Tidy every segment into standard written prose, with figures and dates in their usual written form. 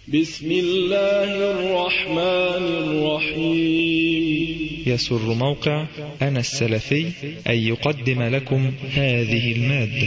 بسم الله الرحمن الرحيم. يسر موقع أنا السلفي أن يقدم لكم هذه المادة.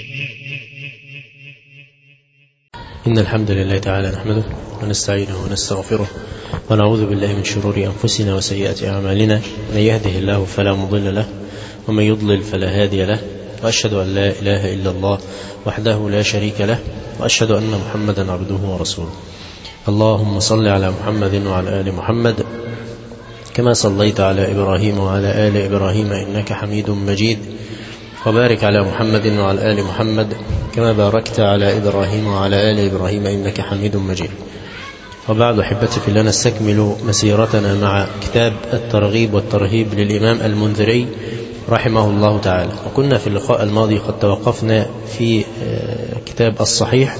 إن الحمد لله تعالى نحمده ونستعينه ونستغفره ونعوذ بالله من شرور أنفسنا وسيئات أعمالنا، من يهده الله فلا مضل له ومن يضلل فلا هادي له، وأشهد أن لا إله إلا الله وحده لا شريك له، وأشهد أن محمدا عبده ورسوله. اللهم صل على محمد وعلى آل محمد كما صليت على إبراهيم وعلى آل إبراهيم إنك حميد مجيد، وبارك على محمد وعلى آل محمد كما باركت على إبراهيم وعلى آل إبراهيم إنك حميد مجيد. وبعد، أحبتي في الله، نستكمل مسيرتنا مع كتاب الترغيب والترهيب للإمام المنذري رحمه الله تعالى. وكنا في اللقاء الماضي قد توقفنا في كتاب الصحيح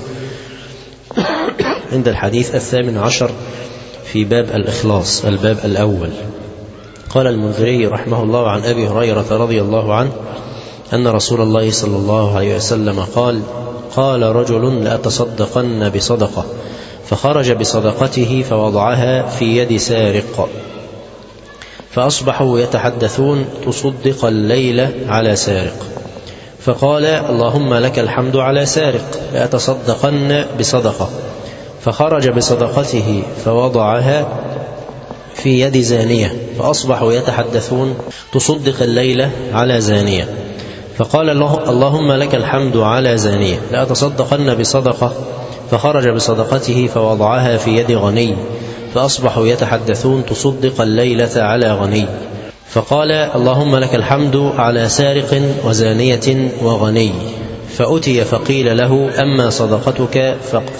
عند الحديث 18 في باب الإخلاص، الباب الأول. قال المنذري رحمه الله عن أبي هريرة رضي الله عنه أن رسول الله صلى الله عليه وسلم قال رجل لأتصدقن بصدقة، فخرج بصدقته فوضعها في يد سارق، فأصبحوا يتحدثون تصدق الليلة على سارق، فقال اللهم لك الحمد على سارق، لأتصدقن بصدقة، فخرج بصدقته فوضعها في يد زانية، فأصبحوا يتحدثون تصدق الليلة على زانية، فقال اللهم لك الحمد على زانية، لأتصدقن بصدقة، فخرج بصدقته فوضعها في يد غني، فأصبحوا يتحدثون تصدق الليلة على غني، فقال اللهم لك الحمد على سارق وزانية وغني، فأتي فقيل له أما صدقتك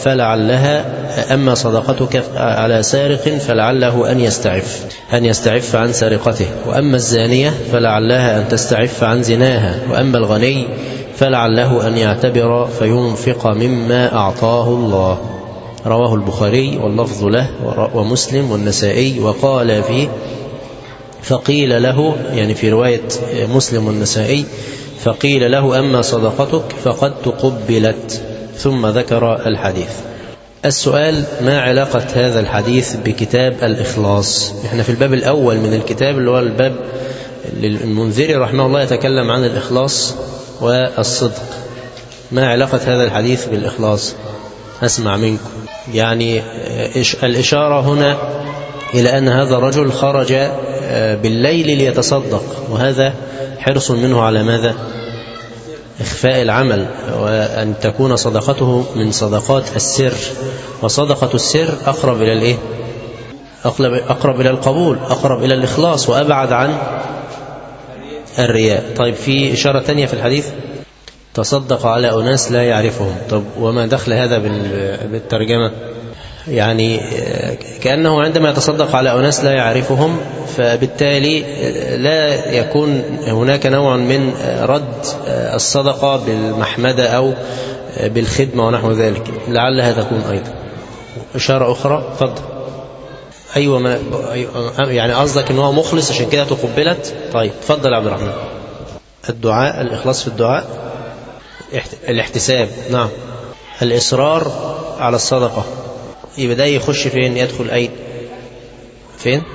على سارق فلعله أن يستعف عن سرقته، وأما الزانية فلعلها أن تستعف عن زناها، وأما الغني فلعله أن يعتبر فينفق مما أعطاه الله. رواه البخاري واللفظ له ومسلم والنسائي. وقال فيه فقيل له، يعني في رواية مسلم والنسائي، فقيل له أما صدقتك فقد تقبلت، ثم ذكر الحديث. السؤال: ما علاقة هذا الحديث بكتاب الإخلاص؟ احنا في الباب الأول من الكتاب اللي هو الباب المنذري رحمه الله يتكلم عن الإخلاص والصدق. ما علاقة هذا الحديث بالإخلاص؟ أسمع منكم. يعني الإشارة هنا إلى أن هذا الرجل خرج بالليل ليتصدق، وهذا حرص منه على ماذا؟ إخفاء العمل، وأن تكون صدقته من صدقات السر، وصدقة السر أقرب إلى الإيه؟ أقرب إلى القبول، أقرب إلى الإخلاص، وأبعد عن الرياء. طيب، في إشارة تانية في الحديث: تصدق على أناس لا يعرفهم. طب وما دخل هذا بالترجمة؟ يعني كأنه عندما يتصدق على أناس لا يعرفهم، فبالتالي لا يكون هناك نوع من رد الصدقة بالمحمدة أو بالخدمة ونحو ذلك، لعلها تكون أيضا إشارة أخرى. فضل. أيوة، يعني قصدك أنه مخلص عشان كده تقبلت. طيب، فضل عبد الرحمن. الدعاء، الإخلاص في الدعاء، الاحتساب، نعم، الإصرار على الصدقة، يبقى ده يخش فين؟ يدخل أين؟ فين؟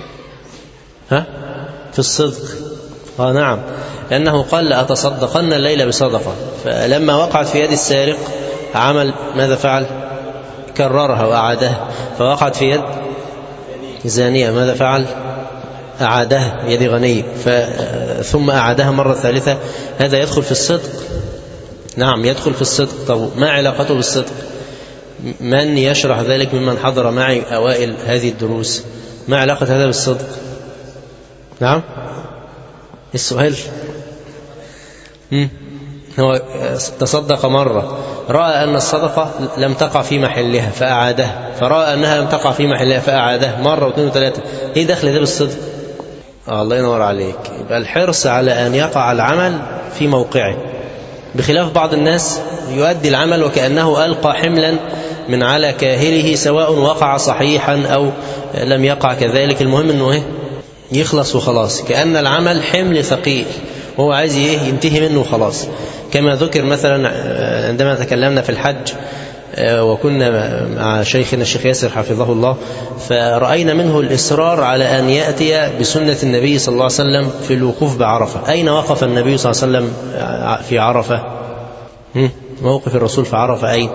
في الصدق. نعم، لأنه قال لأتصدقن الليلة بصدقة، فلما وقعت في يد السارق عمل ماذا فعل؟ كررها وأعادها. فوقعت في يد زانية، ماذا فعل؟ أعادها يد غني، ثم أعادها مرة ثالثة. هذا يدخل في الصدق. نعم، يدخل في الصدق. طب ما علاقته بالصدق؟ من يشرح ذلك ممن حضر معي أوائل هذه الدروس؟ ما علاقة هذا بالصدق؟ نعم، السؤال. هو تصدق مرة، رأى أن الصدقة لم تقع في محلها فأعادها، فرأى أنها لم تقع في محلها فأعادها مرة واثنين وثلاثة. إيه دخل ده بالصدق؟ الله ينور عليك. يبقى الحرص على أن يقع العمل في موقعه، بخلاف بعض الناس يؤدي العمل وكأنه ألقى حملا من على كاهله، سواء وقع صحيحا أو لم يقع كذلك، المهم أنه يخلص وخلاص، كأن العمل حمل ثقيل وهو عايز ينتهي منه وخلاص. كما ذكر مثلا عندما تكلمنا في الحج وكنا مع شيخنا الشيخ ياسر حفظه الله، فرأينا منه الإصرار على أن يأتي بسنة النبي صلى الله عليه وسلم في الوقوف بعرفة. أين وقف النبي صلى الله عليه وسلم في عرفة؟ موقف الرسول في عرفة أين؟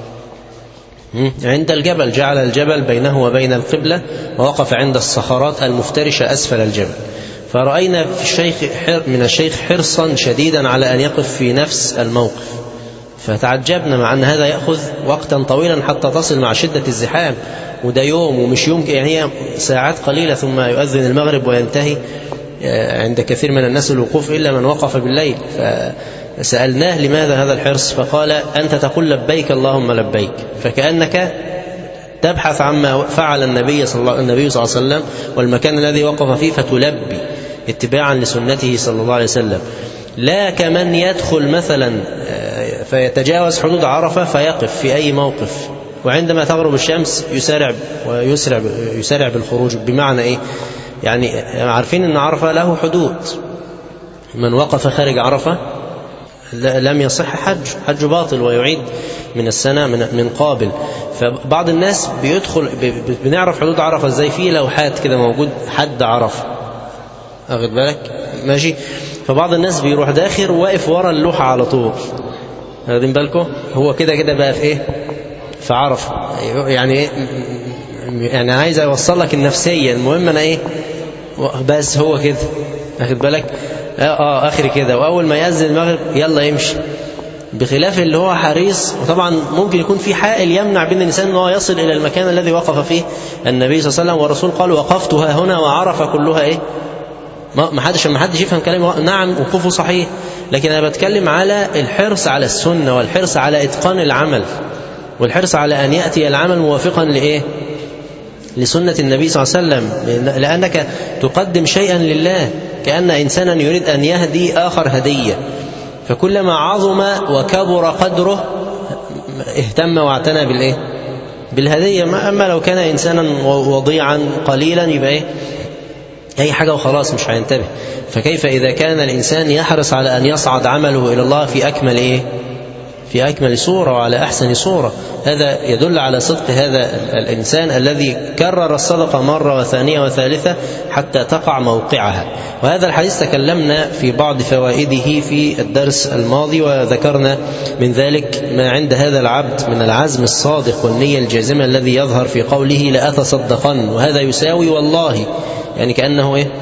عند الجبل، جعل الجبل بينه وبين القبلة، ووقف عند الصخرات المفترشة أسفل الجبل. فرأينا من الشيخ حرصا شديدا على أن يقف في نفس الموقف، فتعجبنا مع أن هذا يأخذ وقتا طويلا حتى تصل مع شدة الزحام، وده يوم ومش يوم، يعني هي ساعات قليلة ثم يؤذن المغرب وينتهي عند كثير من الناس الوقوف إلا من وقف بالليل. فسألناه لماذا هذا الحرص؟ فقال أنت تقول لبيك اللهم لبيك، فكأنك تبحث عما فعل النبي صلى الله عليه وسلم والمكان الذي وقف فيه فتلبي اتباعا لسنته صلى الله عليه وسلم، لا كمن يدخل مثلا فيتجاوز حدود عرفة فيقف في أي موقف، وعندما تغرب الشمس يسارع بالخروج. بمعنى إيه؟ يعني عارفين أن عرفة له حدود، من وقف خارج عرفة لم يصح حج باطل ويعيد من السنة من قابل. فبعض الناس بيدخل بنعرف حدود عرفة ازاي؟ في لوحات كده موجود حد عرفة، أخذ بالك ماشي؟ فبعض الناس بيروح داخل واقف ورا اللوحة على طول، واخدين بالكم؟ هو كده بقى في ايه؟ في عرفة. يعني ايه؟ يعني عايز اوصل لك النفسية، المهم انا ايه بس هو كده، واخد بالك؟ اخري كده، واول ما يأذن المغرب يلا يمشي. بخلاف اللي هو حريص، وطبعا ممكن يكون في حائل يمنع بين الإنسان أنه يصل إلى المكان الذي وقف فيه النبي صلى الله عليه وسلم، والرسول قال وقفتها هنا وعرف كلها ايه؟ ما حدش يفهم كلامي. نعم وقوفه صحيح، لكن أنا بتكلم على الحرص على السنة، والحرص على إتقان العمل، والحرص على أن يأتي العمل موافقا لإيه؟ لسنة النبي صلى الله عليه وسلم، لأنك تقدم شيئا لله، كأن إنسانا يريد أن يهدي آخر هدية، فكلما عظم وكبر قدره اهتم واعتنى بالإيه؟ بالهدية. أما لو كان إنسانا وضيعا قليلا يبقى إيه؟ أي حاجة وخلاص مش هينتبه. فكيف إذا كان الإنسان يحرص على أن يصعد عمله إلى الله في أكمل إيه؟ في أكمل صورة وعلى أحسن صورة. هذا يدل على صدق هذا الإنسان الذي كرر الصدقة مرة وثانية وثالثة حتى تقع موقعها. وهذا الحديث تكلمنا في بعض فوائده في الدرس الماضي، وذكرنا من ذلك ما عند هذا العبد من العزم الصادق والنية الجازمة الذي يظهر في قوله لأتصدقن، وهذا يساوي والله، يعني كأنه إيه؟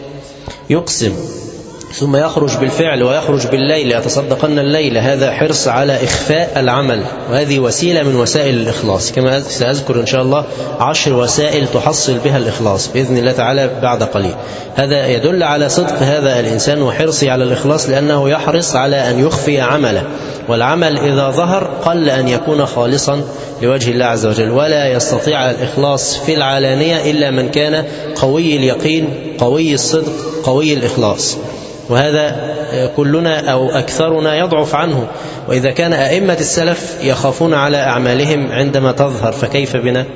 يقسم، ثم يخرج بالفعل ويخرج بالليل لأتصدقن الليل. هذا حرص على إخفاء العمل، وهذه وسيلة من وسائل الإخلاص، كما سأذكر إن شاء الله 10 وسائل تحصل بها الإخلاص بإذن الله تعالى بعد قليل. هذا يدل على صدق هذا الإنسان وحرصه على الإخلاص، لأنه يحرص على أن يخفي عمله، والعمل إذا ظهر قل أن يكون خالصا لوجه الله عز وجل، ولا يستطيع الإخلاص في العلانية إلا من كان قوي اليقين قوي الصدق قوي الإخلاص، وهذا كلنا أو أكثرنا يضعف عنه. وإذا كان أئمة السلف يخافون على أعمالهم عندما تظهر، فكيف بنا؟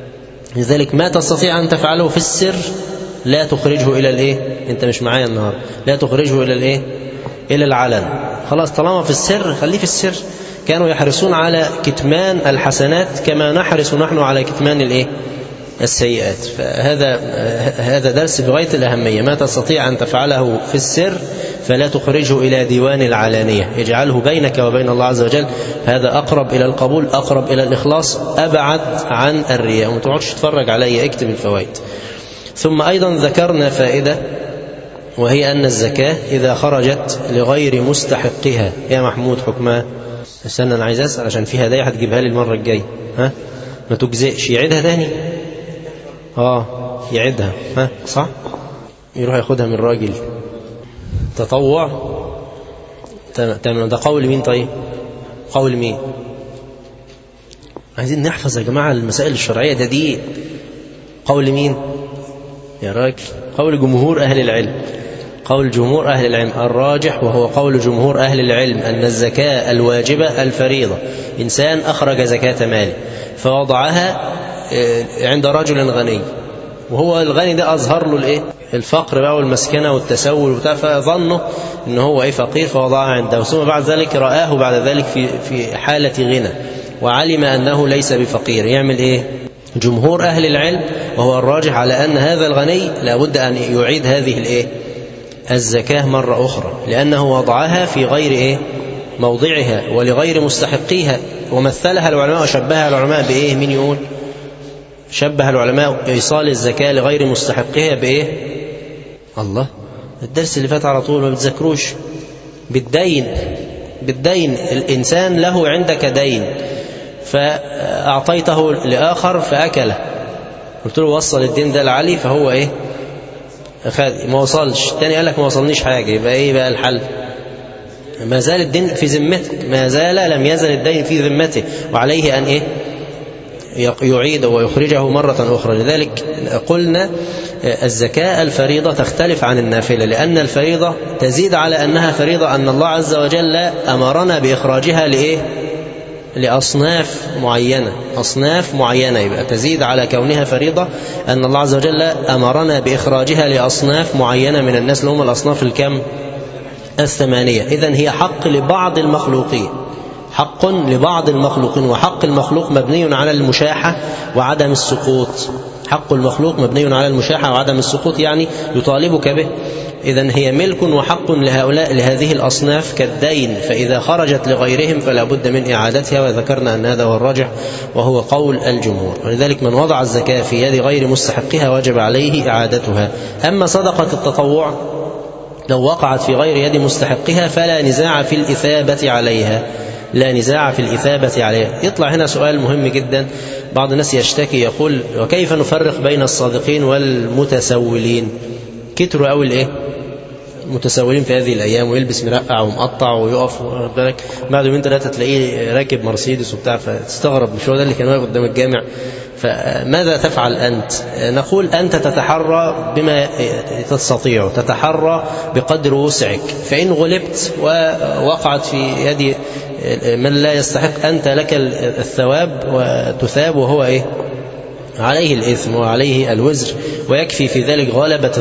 لذلك ما تستطيع أن تفعله في السر لا تخرجه إلى الإيه؟ أنت مش معايا النهار، لا تخرجه إلى الإيه؟ إلى العلن. خلاص طالما في السر خليه في السر. كانوا يحرصون على كتمان الحسنات كما نحرص نحن على كتمان الإيه؟ السيئات. فهذا درس بغاية الأهمية. ما تستطيع أن تفعله في السر فلا تخرجه إلى ديوان العلانية، يجعله بينك وبين الله عز وجل. هذا أقرب إلى القبول، أقرب إلى الإخلاص، أبعد عن الرياء. وما تقعدش تتفرج علي، اكتب الفوائد. ثم أيضا ذكرنا فائدة، وهي أن الزكاة إذا خرجت لغير مستحقها، يا محمود حكمها؟ استنى أنا عايز أسأل عشان في هدايا هتجيبها لي المرة الجاية. ما تجزئش، يعيدها تاني؟ يعيدها، صح؟ يروح ياخدها من الراجل. تطوع تمام. ده قول مين طيب؟ قول مين؟ عايزين نحفظ يا جماعة المسائل الشرعية. ده دي قول مين يا راجل؟ قول جمهور أهل العلم. قول جمهور أهل العلم الراجح، وهو قول جمهور أهل العلم، أن الزكاة الواجبة الفريضة. إنسان أخرج زكاة ماله فوضعها عند رجل غني، وهو الغني ده أظهر له الإيه؟ الفقر بقى والمسكنة والتسول وبتاع، فظنه إنه هو فقير فوضعها عنده، ثم بعد ذلك رآه بعد ذلك في حالة غنى، وعلم أنه ليس بفقير، يعمل إيه؟ جمهور أهل العلم وهو الراجح على أن هذا الغني لابد أن يعيد هذه الإيه؟ الزكاة مرة أخرى، لأنه وضعها في غير موضعها ولغير مستحقيها. ومثلها العلماء وشبهها العلماء بإيه؟ من يقول؟ شبه العلماء إيصال الزكاة لغير مستحقها بإيه؟ الله، الدرس اللي فات على طول ما بتذكروش. بالدين. الإنسان له عندك دين فأعطيته لآخر فأكله، قلت له وصل الدين ده لعلي، فهو إيه؟ ما وصلش. الثاني قال لك ما وصلنيش حاجة، يبقى إيه بقى الحل؟ ما زال الدين في ذمتك، لم يزل الدين في ذمته، وعليه أن إيه؟ يعيد ويخرجه مرة أخرى. لذلك قلنا الزكاة الفريضة تختلف عن النافلة، لأن الفريضة تزيد على أنها فريضة أن الله عز وجل أمرنا بإخراجها لإيه؟ لأصناف معينة، يبقى تزيد على كونها فريضة أن الله عز وجل أمرنا بإخراجها لأصناف معينة من الناس، اللي هم الأصناف الكم؟ 8. إذن هي حق لبعض المخلوقين، وحق المخلوق مبني على المشاحة وعدم السقوط. حق المخلوق مبني على المشاحة وعدم السقوط، يعني يطالبك به. إذن هي ملك وحق لهذه الأصناف كالدين، فإذا خرجت لغيرهم فلا بد من إعادتها، وذكرنا أن هذا هو الراجح وهو قول الجمهور. ولذلك من وضع الزكاة في يد غير مستحقها وجب عليه إعادتها. أما صدقة التطوع لو وقعت في غير يد مستحقها فلا نزاع في الإثابة عليها، يطلع هنا سؤال مهم جدا. بعض الناس يشتكي يقول وكيف نفرق بين الصادقين والمتسولين؟ كتروا أول متسولين في هذه الأيام، ويلبس مرقع ومقطع ويقف بعد يومين 3 تلاقيه راكب مرسيدس وبتاع، فتستغرب مش هو ده اللي كان واقف قدام الجامع؟ فماذا تفعل أنت؟ نقول أنت تتحرى بما تستطيع، تتحرى بقدر وسعك، فإن غلبت ووقعت في يد من لا يستحق أنت لك الثواب وتثاب، وهو عليه الإثم وعليه الوزر، ويكفي في ذلك غلبة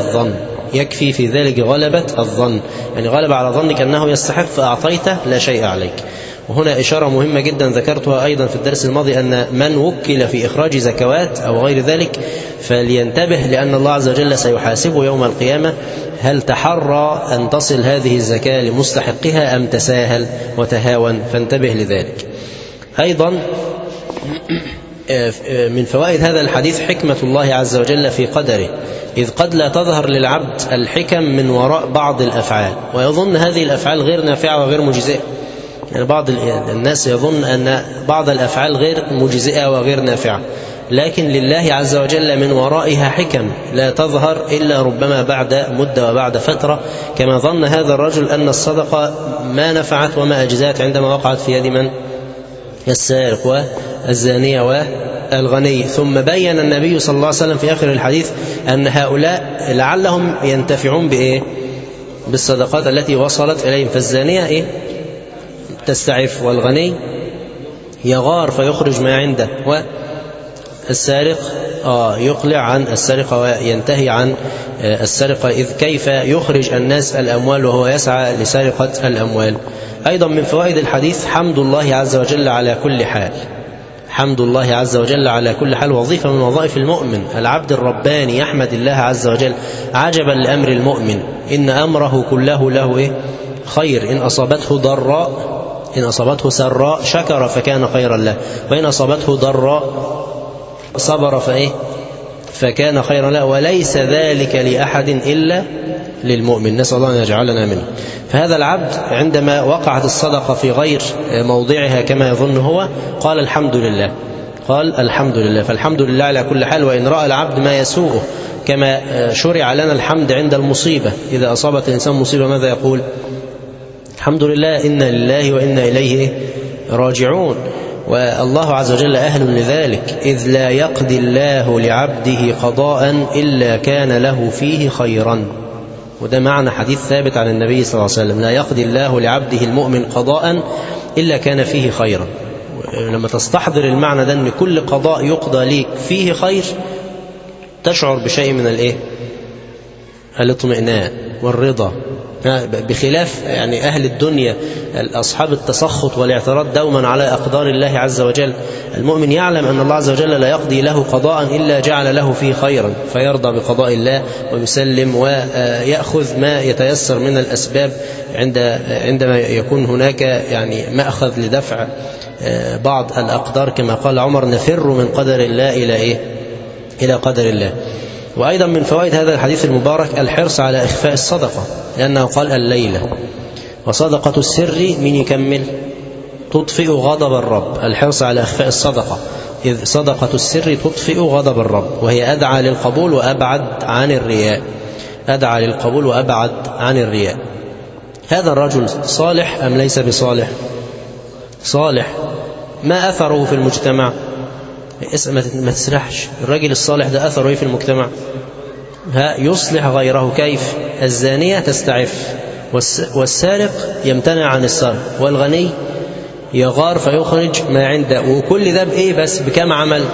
الظن، يعني غلب على ظنك أنه يستحق فأعطيته لا شيء عليك. وهنا إشارة مهمة جدا ذكرتها أيضا في الدرس الماضي، أن من وكل في إخراج زكوات أو غير ذلك فلينتبه، لأن الله عز وجل سيحاسبه يوم القيامة هل تحرى أن تصل هذه الزكاة لمستحقها أم تساهل وتهاون، فانتبه لذلك. أيضا من فوائد هذا الحديث حكمة الله عز وجل في قدره، إذ قد لا تظهر للعبد الحكم من وراء بعض الأفعال، ويظن هذه الأفعال غير نافعة وغير مجزئة. يعني بعض الناس يظن أن بعض الأفعال غير مجزئة وغير نافعة، لكن لله عز وجل من ورائها حكم لا تظهر إلا ربما بعد مدة وبعد فترة، كما ظن هذا الرجل أن الصدقة ما نفعت وما أجزات عندما وقعت في يد من؟ السارق والزانية والغني. ثم بين النبي صلى الله عليه وسلم في آخر الحديث أن هؤلاء لعلهم ينتفعون بالصدقات التي وصلت إليهم. فالزانية تستعف، والغني يغار فيخرج ما عنده، والسارق يقلع عن السرقة وينتهي عن السرقة، إذ كيف يخرج الناس الأموال وهو يسعى لسرقة الأموال. أيضا من فوائد الحديث حمد الله عز وجل على كل حال، حمد الله عز وجل على كل حال وظيفة من وظائف المؤمن. العبد الرباني يحمد الله عز وجل. عجبا لأمر المؤمن، إن أمره كله له خير، إن أصابته سراء شكر فكان خيرا له، وإن أصابته ضراء صبر فكان خيرا له، وليس ذلك لأحد إلا للمؤمن. نسأل الله أن يجعلنا منه. فهذا العبد عندما وقعت الصدقة في غير موضعها كما يظن هو قال الحمد لله. فالحمد لله على كل حال. وإن رأى العبد ما يسوءه، كما شرع لنا الحمد عند المصيبة، إذا أصابت الإنسان مصيبة ماذا يقول؟ الحمد لله، إنا لله وإنا إليه راجعون. والله عز وجل أهل لذلك، إذ لا يقضي الله لعبده قضاء إلا كان له فيه خيرا. وده معنى حديث ثابت عن النبي صلى الله عليه وسلم، لا يقضي الله لعبده المؤمن قضاء إلا كان فيه خيرا. لما تستحضر المعنى ده، أن كل قضاء يقضى ليك فيه خير، تشعر بشيء من الاطمئنان والرضا بخلاف يعني أهل الدنيا أصحاب التسخط والاعتراض دوما على أقدار الله عز وجل. المؤمن يعلم أن الله عز وجل لا يقضي له قضاء إلا جعل له فيه خيرا، فيرضى بقضاء الله ويسلم ويأخذ ما يتيسر من الأسباب عندما يكون هناك يعني مأخذ لدفع بعض الأقدار، كما قال عمر: نفر من قدر الله إلى قدر الله. وأيضا من فوائد هذا الحديث المبارك الحرص على إخفاء الصدقة، لأنه قال الليلة وصدقة السر من يكمل تطفئ غضب الرب. الحرص على إخفاء الصدقة، إذ صدقة السر تطفئ غضب الرب، وهي أدعى للقبول وأبعد عن الرياء. أدعى للقبول وأبعد عن الرياء. هذا الرجل صالح أم ليس بصالح؟ صالح. ما أثره في المجتمع؟ ما تسرحش. الرجل الصالح ده أثره في المجتمع يصلح غيره. كيف؟ الزانية تستعف، والسارق يمتنع عن السرقة، والغني يغار فيخرج ما عنده. وكل ده بإيه؟ بس بكم عمل؟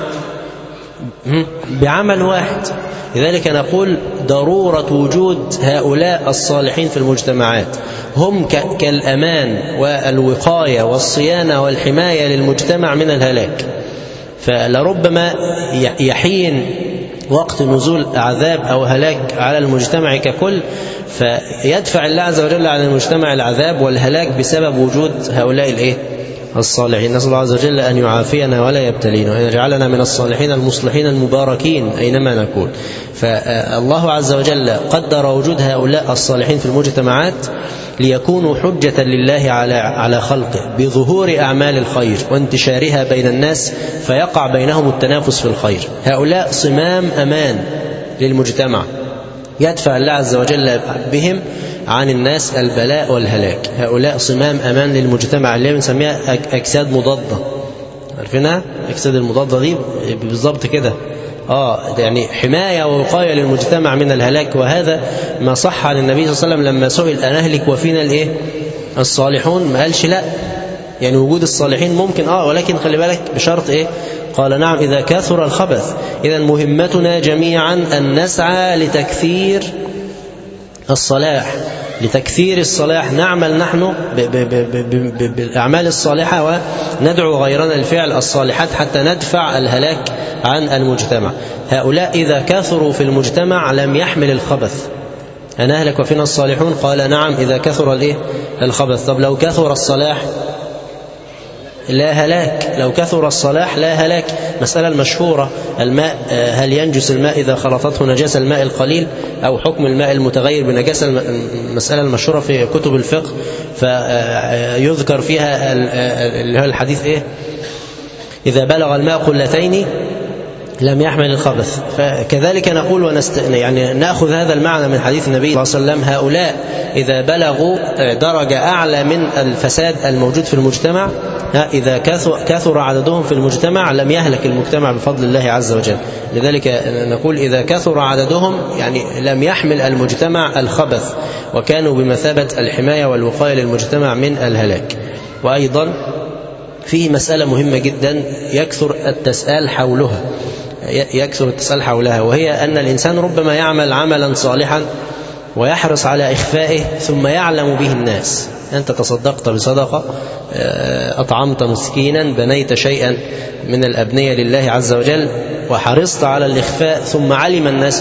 بعمل واحد. لذلك نقول ضرورة وجود هؤلاء الصالحين في المجتمعات، هم كالأمان والوقاية والصيانة والحماية للمجتمع من الهلاك. فلربما يحين وقت نزول عذاب أو هلاك على المجتمع ككل، فيدفع الله عز وجل على المجتمع العذاب والهلاك بسبب وجود هؤلاء الصالحين. نسأل الله عز وجل أن يعافينا ولا يبتلينا، وأن يجعلنا من الصالحين المصلحين المباركين أينما نكون. فالله عز وجل قدر وجود هؤلاء الصالحين في المجتمعات ليكونوا حجة لله على خلقه بظهور أعمال الخير وانتشارها بين الناس، فيقع بينهم التنافس في الخير. هؤلاء صمام أمان للمجتمع، يدفع الله عز وجل بهم عن الناس البلاء والهلاك. هؤلاء صمام أمان للمجتمع اللي بنسميها أجساد مضادة. عارفينها؟ أجساد المضادة دي بالضبط كده، يعني حماية ووقاية للمجتمع من الهلاك. وهذا ما صح عن النبي صلى الله عليه وسلم لما سئل أنهلك وفينا الصالحون؟ ما قالش لا، يعني وجود الصالحين ممكن ولكن خلي بالك بشرط قال نعم إذا كثر الخبث. إذن مهمتنا جميعا أن نسعى لتكثير الصلاح، لتكثير الصلاح. نعمل نحن بالأعمال الصالحة وندعو غيرنا الفعل الصالحات حتى ندفع الهلاك عن المجتمع. هؤلاء إذا كثروا في المجتمع لم يحمل الخبث. أنا أهلك وفينا الصالحون، قال نعم إذا كثر الخبث. طب لو كثر الصلاح لا هلاك، لو كثر الصلاح لا هلاك. مسألة المشهورة الماء، هل ينجس الماء إذا خلطته نجاسة الماء القليل، أو حكم الماء المتغير بنجاسة؟ المسألة المشهورة في كتب الفقه، فيذكر فيها اللي هو الحديث إذا بلغ الماء قلتين لم يحمل الخبث. فكذلك نقول يعني نأخذ هذا المعنى من حديث النبي صلى الله عليه وسلم: هؤلاء إذا بلغوا درجة أعلى من الفساد الموجود في المجتمع، إذا كثر عددهم في المجتمع لم يهلك المجتمع بفضل الله عز وجل. لذلك نقول إذا كثر عددهم يعني لم يحمل المجتمع الخبث، وكانوا بمثابة الحماية والوقاية للمجتمع من الهلاك. وأيضا في مسألة مهمة جدا يكثر التساؤل حولها، وهي أن الإنسان ربما يعمل عملا صالحا ويحرص على إخفائه ثم يعلم به الناس. أنت تصدقت بصدقة، أطعمت مسكينا، بنيت شيئا من الأبنية لله عز وجل، وحرصت على الإخفاء، ثم علم الناس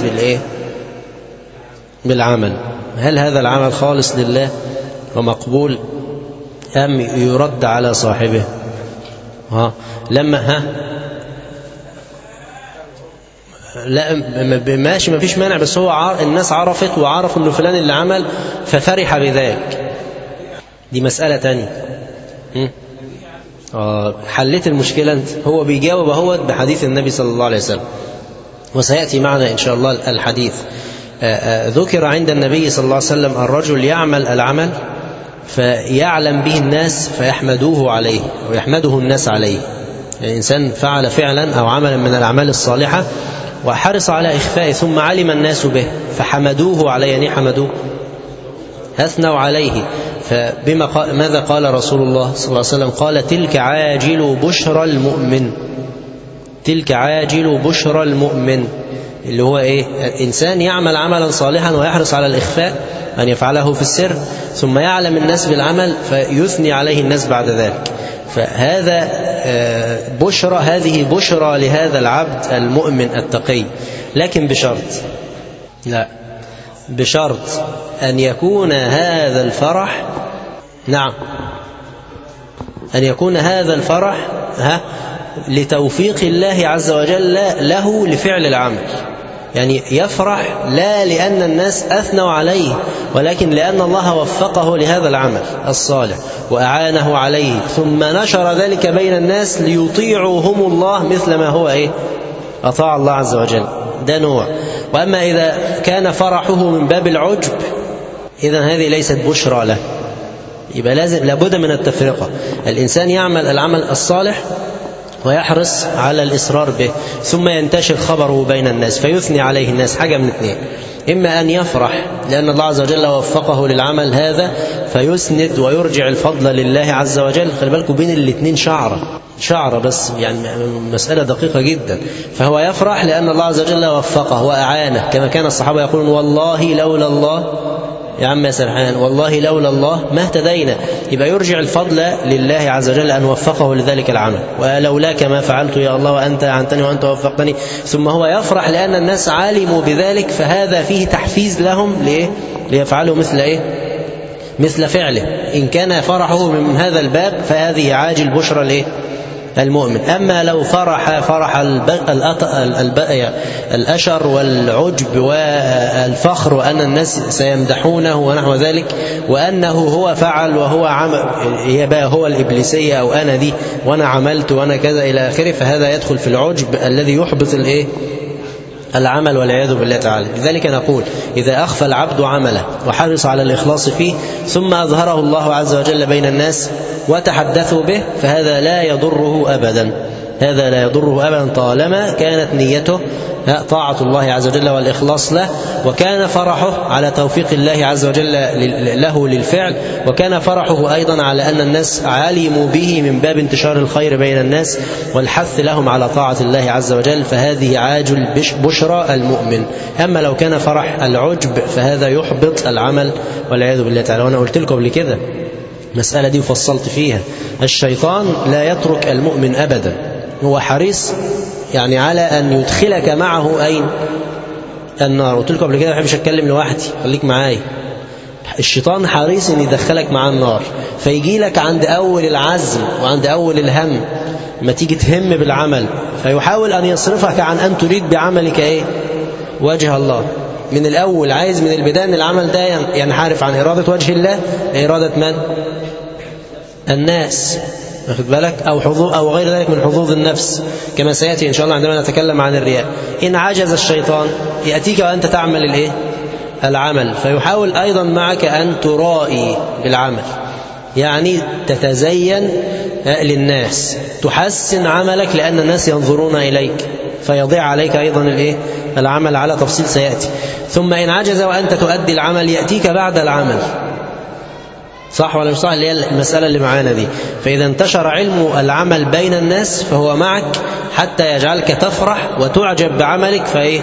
بالعمل. هل هذا العمل خالص لله ومقبول أم يرد على صاحبه؟ لا ماشي، ما فيش مانع، بس هو الناس عرفت وعرفوا انه فلان اللي عمل ففرح بذلك، دي مسألة تانية. حلت المشكلة انت. هو بيجاوب اهوت بحديث النبي صلى الله عليه وسلم، وسيأتي معنا إن شاء الله الحديث. ذكر عند النبي صلى الله عليه وسلم الرجل يعمل العمل فيعلم به الناس فيحمدوه عليه ويحمده الناس عليه. الإنسان فعل فعلا أو عملا من الأعمال الصالحة وحرص على إخفائه، ثم علم الناس به فحمدوه عليه. يعني حمدوه، أثنوا عليه. ماذا قال رسول الله صلى الله عليه وسلم؟ قال تلك عاجل بشرى المؤمن، تلك عاجل بشرى المؤمن. اللي هو إيه؟ الإنسان يعمل عملا صالحا ويحرص على الإخفاء أن يفعله في السر، ثم يعلم الناس بالعمل فيثني عليه الناس بعد ذلك. فهذا بشرى، هذه بشرى لهذا العبد المؤمن التقي، لكن بشرط، لا، بشرط أن يكون هذا الفرح، نعم، أن يكون هذا الفرح لتوفيق الله عز وجل له لفعل العمل. يعني يفرح لا لأن الناس أثنوا عليه، ولكن لأن الله وفقه لهذا العمل الصالح وأعانه عليه، ثم نشر ذلك بين الناس ليطيعوهم الله مثل ما هو أطاع الله عز وجل. ده نوع. وأما إذا كان فرحه من باب العجب، إذن هذه ليست بشرى له. يبقى لابد من التفرقة. الإنسان يعمل العمل الصالح ويحرص على الإصرار به، ثم ينتشر خبره بين الناس فيثني عليه الناس. حاجة من اثنين: إما أن يفرح لأن الله عز وجل وفقه للعمل هذا فيسند ويرجع الفضل لله عز وجل. خلي بالكم بين الاثنين شعرة بس، يعني مسألة دقيقة جدا. فهو يفرح لأن الله عز وجل وفقه وأعانه، كما كان الصحابة يقولون: والله لولا الله يا عم يا سرحان، والله لولا الله ما اهتدينا. يبقى يرجع الفضل لله عز وجل أن وفقه لذلك العمل. ولولاك ما فعلت يا الله وأنت أعنتني وأنت وفقتني. ثم هو يفرح لأن الناس علموا بذلك، فهذا فيه تحفيز لهم ليفعلوا مثل فعله. إن كان فرحه من هذا الباب فهذه عاجل بشرى المؤمن. أما لو فرح الأشر والعجب والفخر وأن الناس سيمدحونه ونحو ذلك، وأنه هو فعل وهو عمل، هو الإبليسية أو أنا دي وأنا عملت وأنا كذا إلى آخره، فهذا يدخل في العجب الذي يحبط العمل والعياذ بالله تعالى. لذلك نقول: إذا أخفى العبد عمله وحرص على الإخلاص فيه، ثم أظهره الله عز وجل بين الناس وتحدثوا به، فهذا لا يضره أبدا. هذا لا يضره أبدا طالما كانت نيته طاعة الله عز وجل والإخلاص له، وكان فرحه على توفيق الله عز وجل له للفعل، وكان فرحه أيضا على أن الناس علموا به من باب انتشار الخير بين الناس والحث لهم على طاعة الله عز وجل. فهذه عاجل بشرى المؤمن. أما لو كان فرح العجب فهذا يحبط العمل والعياذ بالله تعالى. وأنا قلت لكم قبل كده المسألة دي وفصلت فيها: الشيطان لا يترك المؤمن أبدا، هو حريص يعني على أن يدخلك معه النار. قلت لكم قبل كده ما بحبش أتكلم لوحدي، خليك معايا. الشيطان حريص أن يدخلك مع النار، فيجي لك عند أول العزم وعند أول الهم، ما تيجي تهم بالعمل، فيحاول أن يصرفك عن أن تريد بعملك وجه الله. من الأول عايز من البداية أن العمل ده ينحرف عن إرادة وجه الله لإرادة من؟ الناس، واخد بالك؟ أو غير ذلك من حظوظ النفس، كما سيأتي إن شاء الله عندما نتكلم عن الرياء. إن عجز الشيطان يأتيك وأنت تعمل العمل، فيحاول أيضا معك أن ترائي بالعمل، يعني تتزين للناس، تحسن عملك لأن الناس ينظرون إليك، فيضيع عليك أيضا العمل على تفصيل سيأتي. ثم إن عجز وأنت تؤدي العمل يأتيك بعد العمل، صح ولا مش صح؟ اللي هي المسألة اللي معانا دي. فإذا انتشر علم العمل بين الناس فهو معك حتى يجعلك تفرح وتعجب بعملك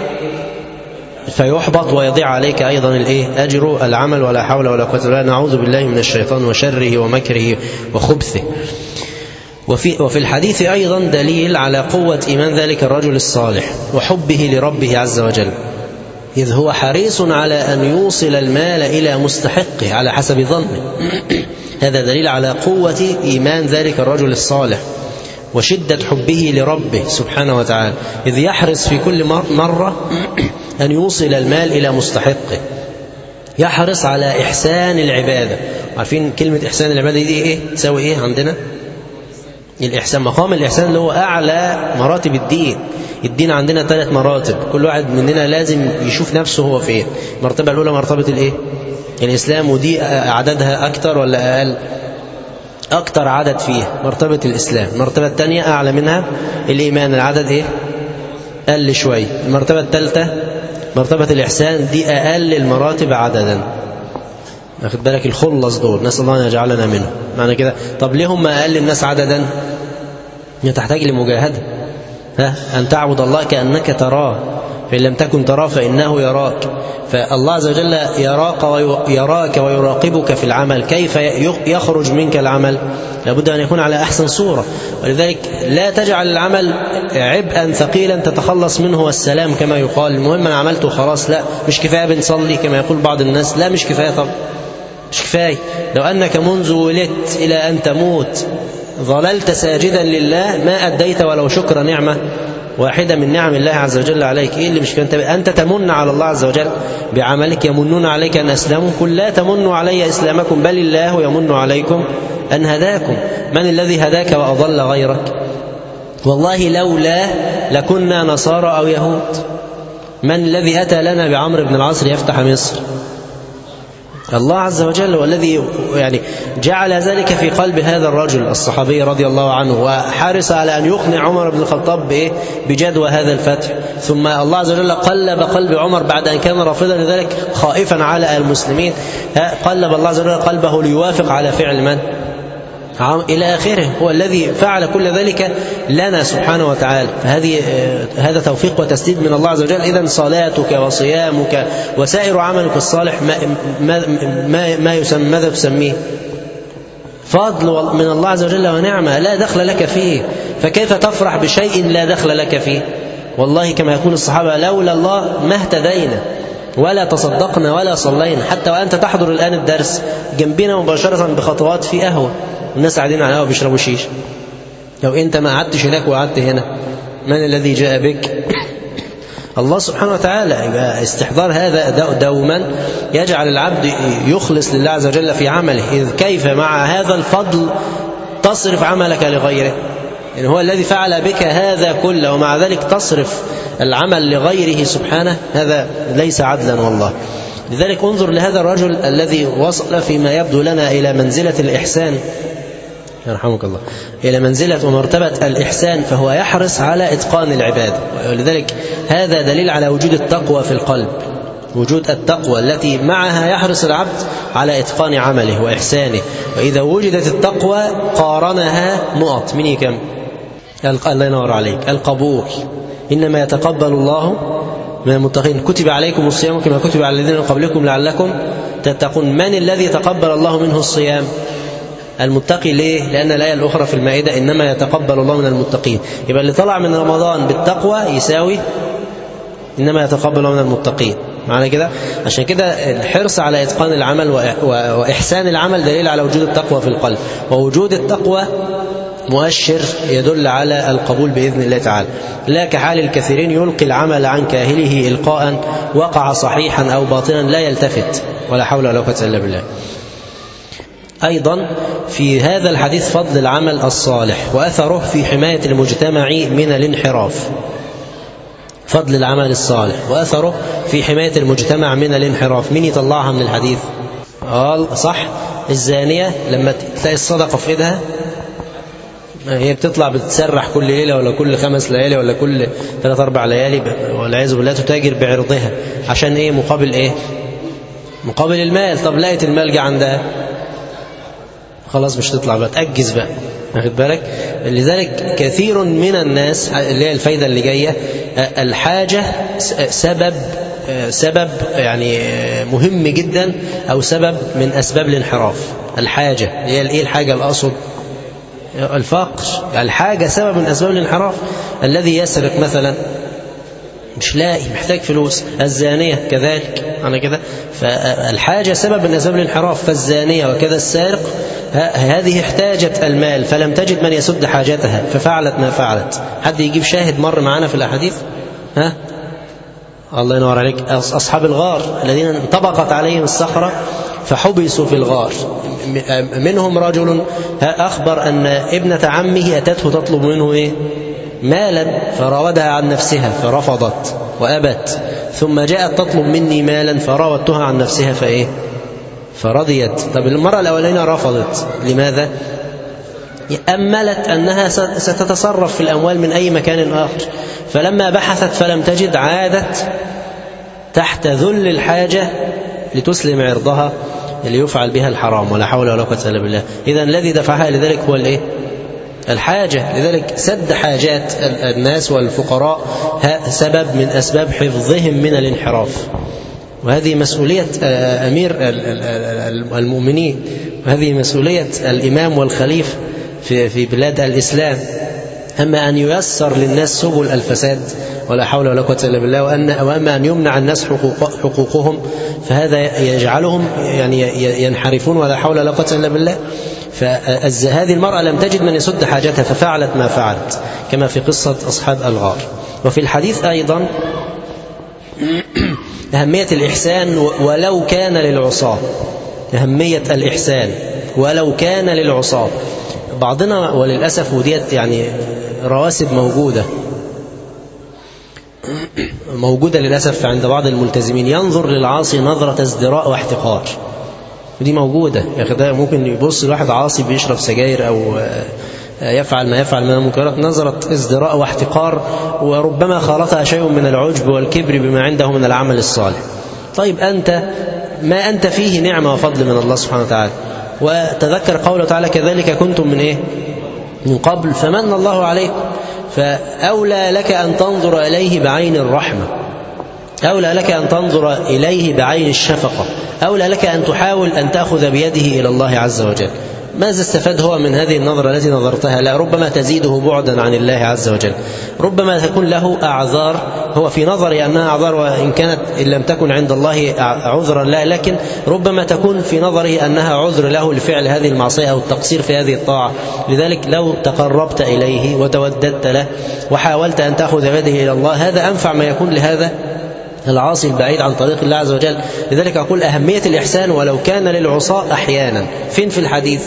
فيحبط ويضيع عليك أيضا أجر العمل. ولا حول ولا قوة إلا بالله. نعوذ بالله من الشيطان وشره ومكره وخبثه. وفي الحديث أيضا دليل على قوة إيمان ذلك الرجل الصالح وحبه لربه عز وجل، إذ هو حريص على أن يوصل المال إلى مستحقه على حسب ظنه. هذا دليل على قوة إيمان ذلك الرجل الصالح وشدة حبه لربه سبحانه وتعالى، إذ يحرص في كل مرة أن يوصل المال إلى مستحقه، يحرص على إحسان العبادة. عارفين كلمة إحسان العبادة دي تساوي عندنا؟ الإحسان، مقام الإحسان اللي هو أعلى مراتب الدين. الدين عندنا 3 مراتب، كل واحد مننا لازم يشوف نفسه هو فين. المرتبة الأولى مرتبة الإسلام، ودي عددها أكتر ولا أقل؟ أكتر عدد فيها مرتبة الإسلام. المرتبة الثانية أعلى منها الإيمان، العدد أقل شوي. المرتبة الثالثة مرتبة الإحسان، دي أقل المراتب عددا. أخذ بالك الخلص دول، نسأل الله أن يجعلنا منه. معنى كده طب ليه هم أقل الناس عددا؟ تحتاج لمجاهدة، أن تعبد الله كأنك تراه فإن لم تكن تراه فإنه يراك. فالله عز وجل يراك ويراقبك في العمل. كيف يخرج منك العمل؟ لابد أن يكون على أحسن صورة. ولذلك لا تجعل العمل عبئا ثقيلا تتخلص منه والسلام كما يقال، المهم أنا عملته خلاص. لا، مش كفاية بنصلي كما يقول بعض الناس. لا، مش كفاية. طب مش كفاية. لو أنك منذ ولدت إلى أن تموت ظللت ساجدا لله ما أديت ولو شكر نعمة واحدة من نعم الله عز وجل عليك. إيه اللي مش كفاية؟ أنت تمن على الله عز وجل بعملك. يمنون عليك أن أسلموا، قل لا تمنوا علي إسلامكم بل الله يمن عليكم أن هداكم. من الذي هداك وأضل غيرك؟ والله لولا لكنا نصارى أو يهود. من الذي أتى لنا بعمرو بن العاص يفتح مصر؟ الله عز وجل، والذي يعني جعل ذلك في قلب هذا الرجل الصحابي رضي الله عنه، وحرص على أن يقنع عمر بن الخطاب بجدوى هذا الفتح. ثم الله عز وجل قلب قلب عمر بعد أن كان رافضا لذلك خائفا على المسلمين، قلب الله عز وجل قلبه ليوافق على فعل من؟ إلى آخره. هو الذي فعل كل ذلك لنا سبحانه وتعالى. هذا توفيق وتسديد من الله عز وجل. إذن صلاتك وصيامك وسائر عملك الصالح ماذا تسميه؟ فضل من الله عز وجل ونعمة لا دخل لك فيه. فكيف تفرح بشيء لا دخل لك فيه؟ والله كما يقول الصحابة لولا الله ما اهتدينا ولا تصدقنا ولا صلينا. حتى وأنت تحضر الآن الدرس جنبنا مباشرة بخطوات في قهوة، الناس قاعدين على قهوة بيشربوا شيش. لو أنت ما قعدتش هناك وقعدت هنا من الذي جاء بك؟ الله سبحانه وتعالى. استحضار هذا دوما يجعل العبد يخلص لله عز وجل في عمله. إذ كيف مع هذا الفضل تصرف عملك لغيره؟ يعني هو الذي فعل بك هذا كله ومع ذلك تصرف العمل لغيره سبحانه، هذا ليس عدلا والله. لذلك انظر لهذا الرجل الذي وصل فيما يبدو لنا إلى منزلة الإحسان، يرحمك الله، إلى منزلة ومرتبة الإحسان، فهو يحرص على إتقان العبادة. ولذلك هذا دليل على وجود التقوى في القلب، وجود التقوى التي معها يحرص العبد على إتقان عمله وإحسانه. وإذا وجدت التقوى قارنها نقط من يكم؟ الله ينور عليك، القبول. إنما يتقبل الله من المتقين. كتب عليكم الصيام كما كتب على الذين من قبلكم لعلكم تتقون. من الذي تقبل الله منه الصيام؟ المتقي. ليه؟ لأن الآية الأخرى في المائدة إنما يتقبل الله من المتقين. يبقى اللي طلع من رمضان بالتقوى يساوي إنما يتقبل الله من المتقين. معنى كده؟ عشان كده الحرص على إتقان العمل وإحسان العمل دليل على وجود التقوى في القلب، ووجود التقوى مؤشر يدل على القبول بإذن الله تعالى. لا كحال الكثيرين يلقي العمل عن كاهله إلقاء وقع صحيحا أو باطلا لا يلتفت، ولا حول ولا قوة إلا بالله. أيضا في هذا الحديث فضل العمل الصالح وأثره في حماية المجتمع من الانحراف. فضل العمل الصالح وأثره في حماية المجتمع من الانحراف. مين يطلعها من الحديث؟ قال صح، الزانية لما تلاقي الصدقة في إيدها هي بتطلع بتسرح كل ليلة ولا كل 5 ليالي ولا كل 3-4 ليالي والعياذ بالله، تتاجر بعرضها. عشان إيه؟ مقابل إيه؟ مقابل المال. طب لقيت المال جه عندها خلاص مش تطلع بقى، تأجز بقى، واخد بالك؟ لذلك كثير من الناس اللي هي الفايدة اللي جاية، الحاجة سبب يعني مهم جدا، أو سبب من أسباب الانحراف. الحاجة هي إيه؟ الحاجة الأصل الفقر. الحاجة سبب من أسباب الانحراف. الذي يسرق مثلا مش لاقي، محتاج فلوس. الزانية كذلك، أنا كده. فالحاجة سبب من أسباب الانحراف. فالزانية وكذا السارق هذه احتاجت المال فلم تجد من يسد حاجتها ففعلت ما فعلت. حد يجيب شاهد مر معنا في الأحاديث؟ الله ينور عليك. أصحاب الغار الذين انطبقت عليهم الصخرة فحبسوا في الغار، منهم رجل أخبر أن ابنة عمه أتته تطلب منه إيه؟ مالا، فراودها عن نفسها فرفضت وأبت، ثم جاءت تطلب مني مالا فراودتها عن نفسها فإيه؟ فرضيت. طب المرة الأولين رفضت، لماذا؟ أملت أنها ستتصرف في الأموال من أي مكان آخر، فلما بحثت فلم تجد عادت تحت ذل الحاجة لتسلم عرضها ليفعل بها الحرام، ولا حول ولا قوة إلا بالله. إذن الذي دفعها لذلك هو الإيه؟ الحاجة. لذلك سد حاجات الناس والفقراء سبب من أسباب حفظهم من الانحراف، وهذه مسؤولية أمير المؤمنين، وهذه مسؤولية الإمام والخليفة في بلاد الإسلام. أما أن ييسر للناس سبل الفساد ولا حول ولا قوة إلا بالله، وأما أن يمنع الناس حقوقهم، فهذا يجعلهم يعني ينحرفون ولا حول ولا قوة إلا بالله. فهذه المرأة لم تجد من يسد حاجتها ففعلت ما فعلت، كما في قصة أصحاب الغار. وفي الحديث أيضا أهمية الإحسان ولو كان للعصاة، أهمية الإحسان ولو كان للعصاة. بعضنا وللأسف وديت يعني رواسب موجودة للأسف عند بعض الملتزمين، ينظر للعاصي نظرة ازدراء واحتقار، ودي موجودة. ممكن يبص لواحد عاصي بيشرب سجاير أو يفعل ما يفعل من المنكرات نظرة ازدراء واحتقار، وربما خالطها شيء من العجب والكبر بما عنده من العمل الصالح. طيب أنت ما أنت فيه نعمة وفضل من الله سبحانه وتعالى. وتذكر قوله تعالى كذلك كنتم من قبل فمن الله عليكم. فأولى لك أن تنظر إليه بعين الرحمة، أولى لك أن تنظر إليه بعين الشفقة، أولى لك أن تحاول أن تأخذ بيده إلى الله عز وجل. ماذا استفاد هو من هذه النظرة التي نظرتها؟ لا، ربما تزيده بعدا عن الله عز وجل، ربما تكون له أعذار هو في نظري أنها أعذار، وإن كانت إن لم تكن عند الله عذرا لا، لكن ربما تكون في نظره أنها عذر له لفعل هذه المعصية أو التقصير في هذه الطاعة. لذلك لو تقربت إليه وتوددت له وحاولت أن تأخذ بيده إلى الله، هذا أنفع ما يكون لهذا العاصي البعيد عن طريق الله عز وجل. لذلك أقول أهمية الإحسان ولو كان للعصاة أحيانا. فين في الحديث؟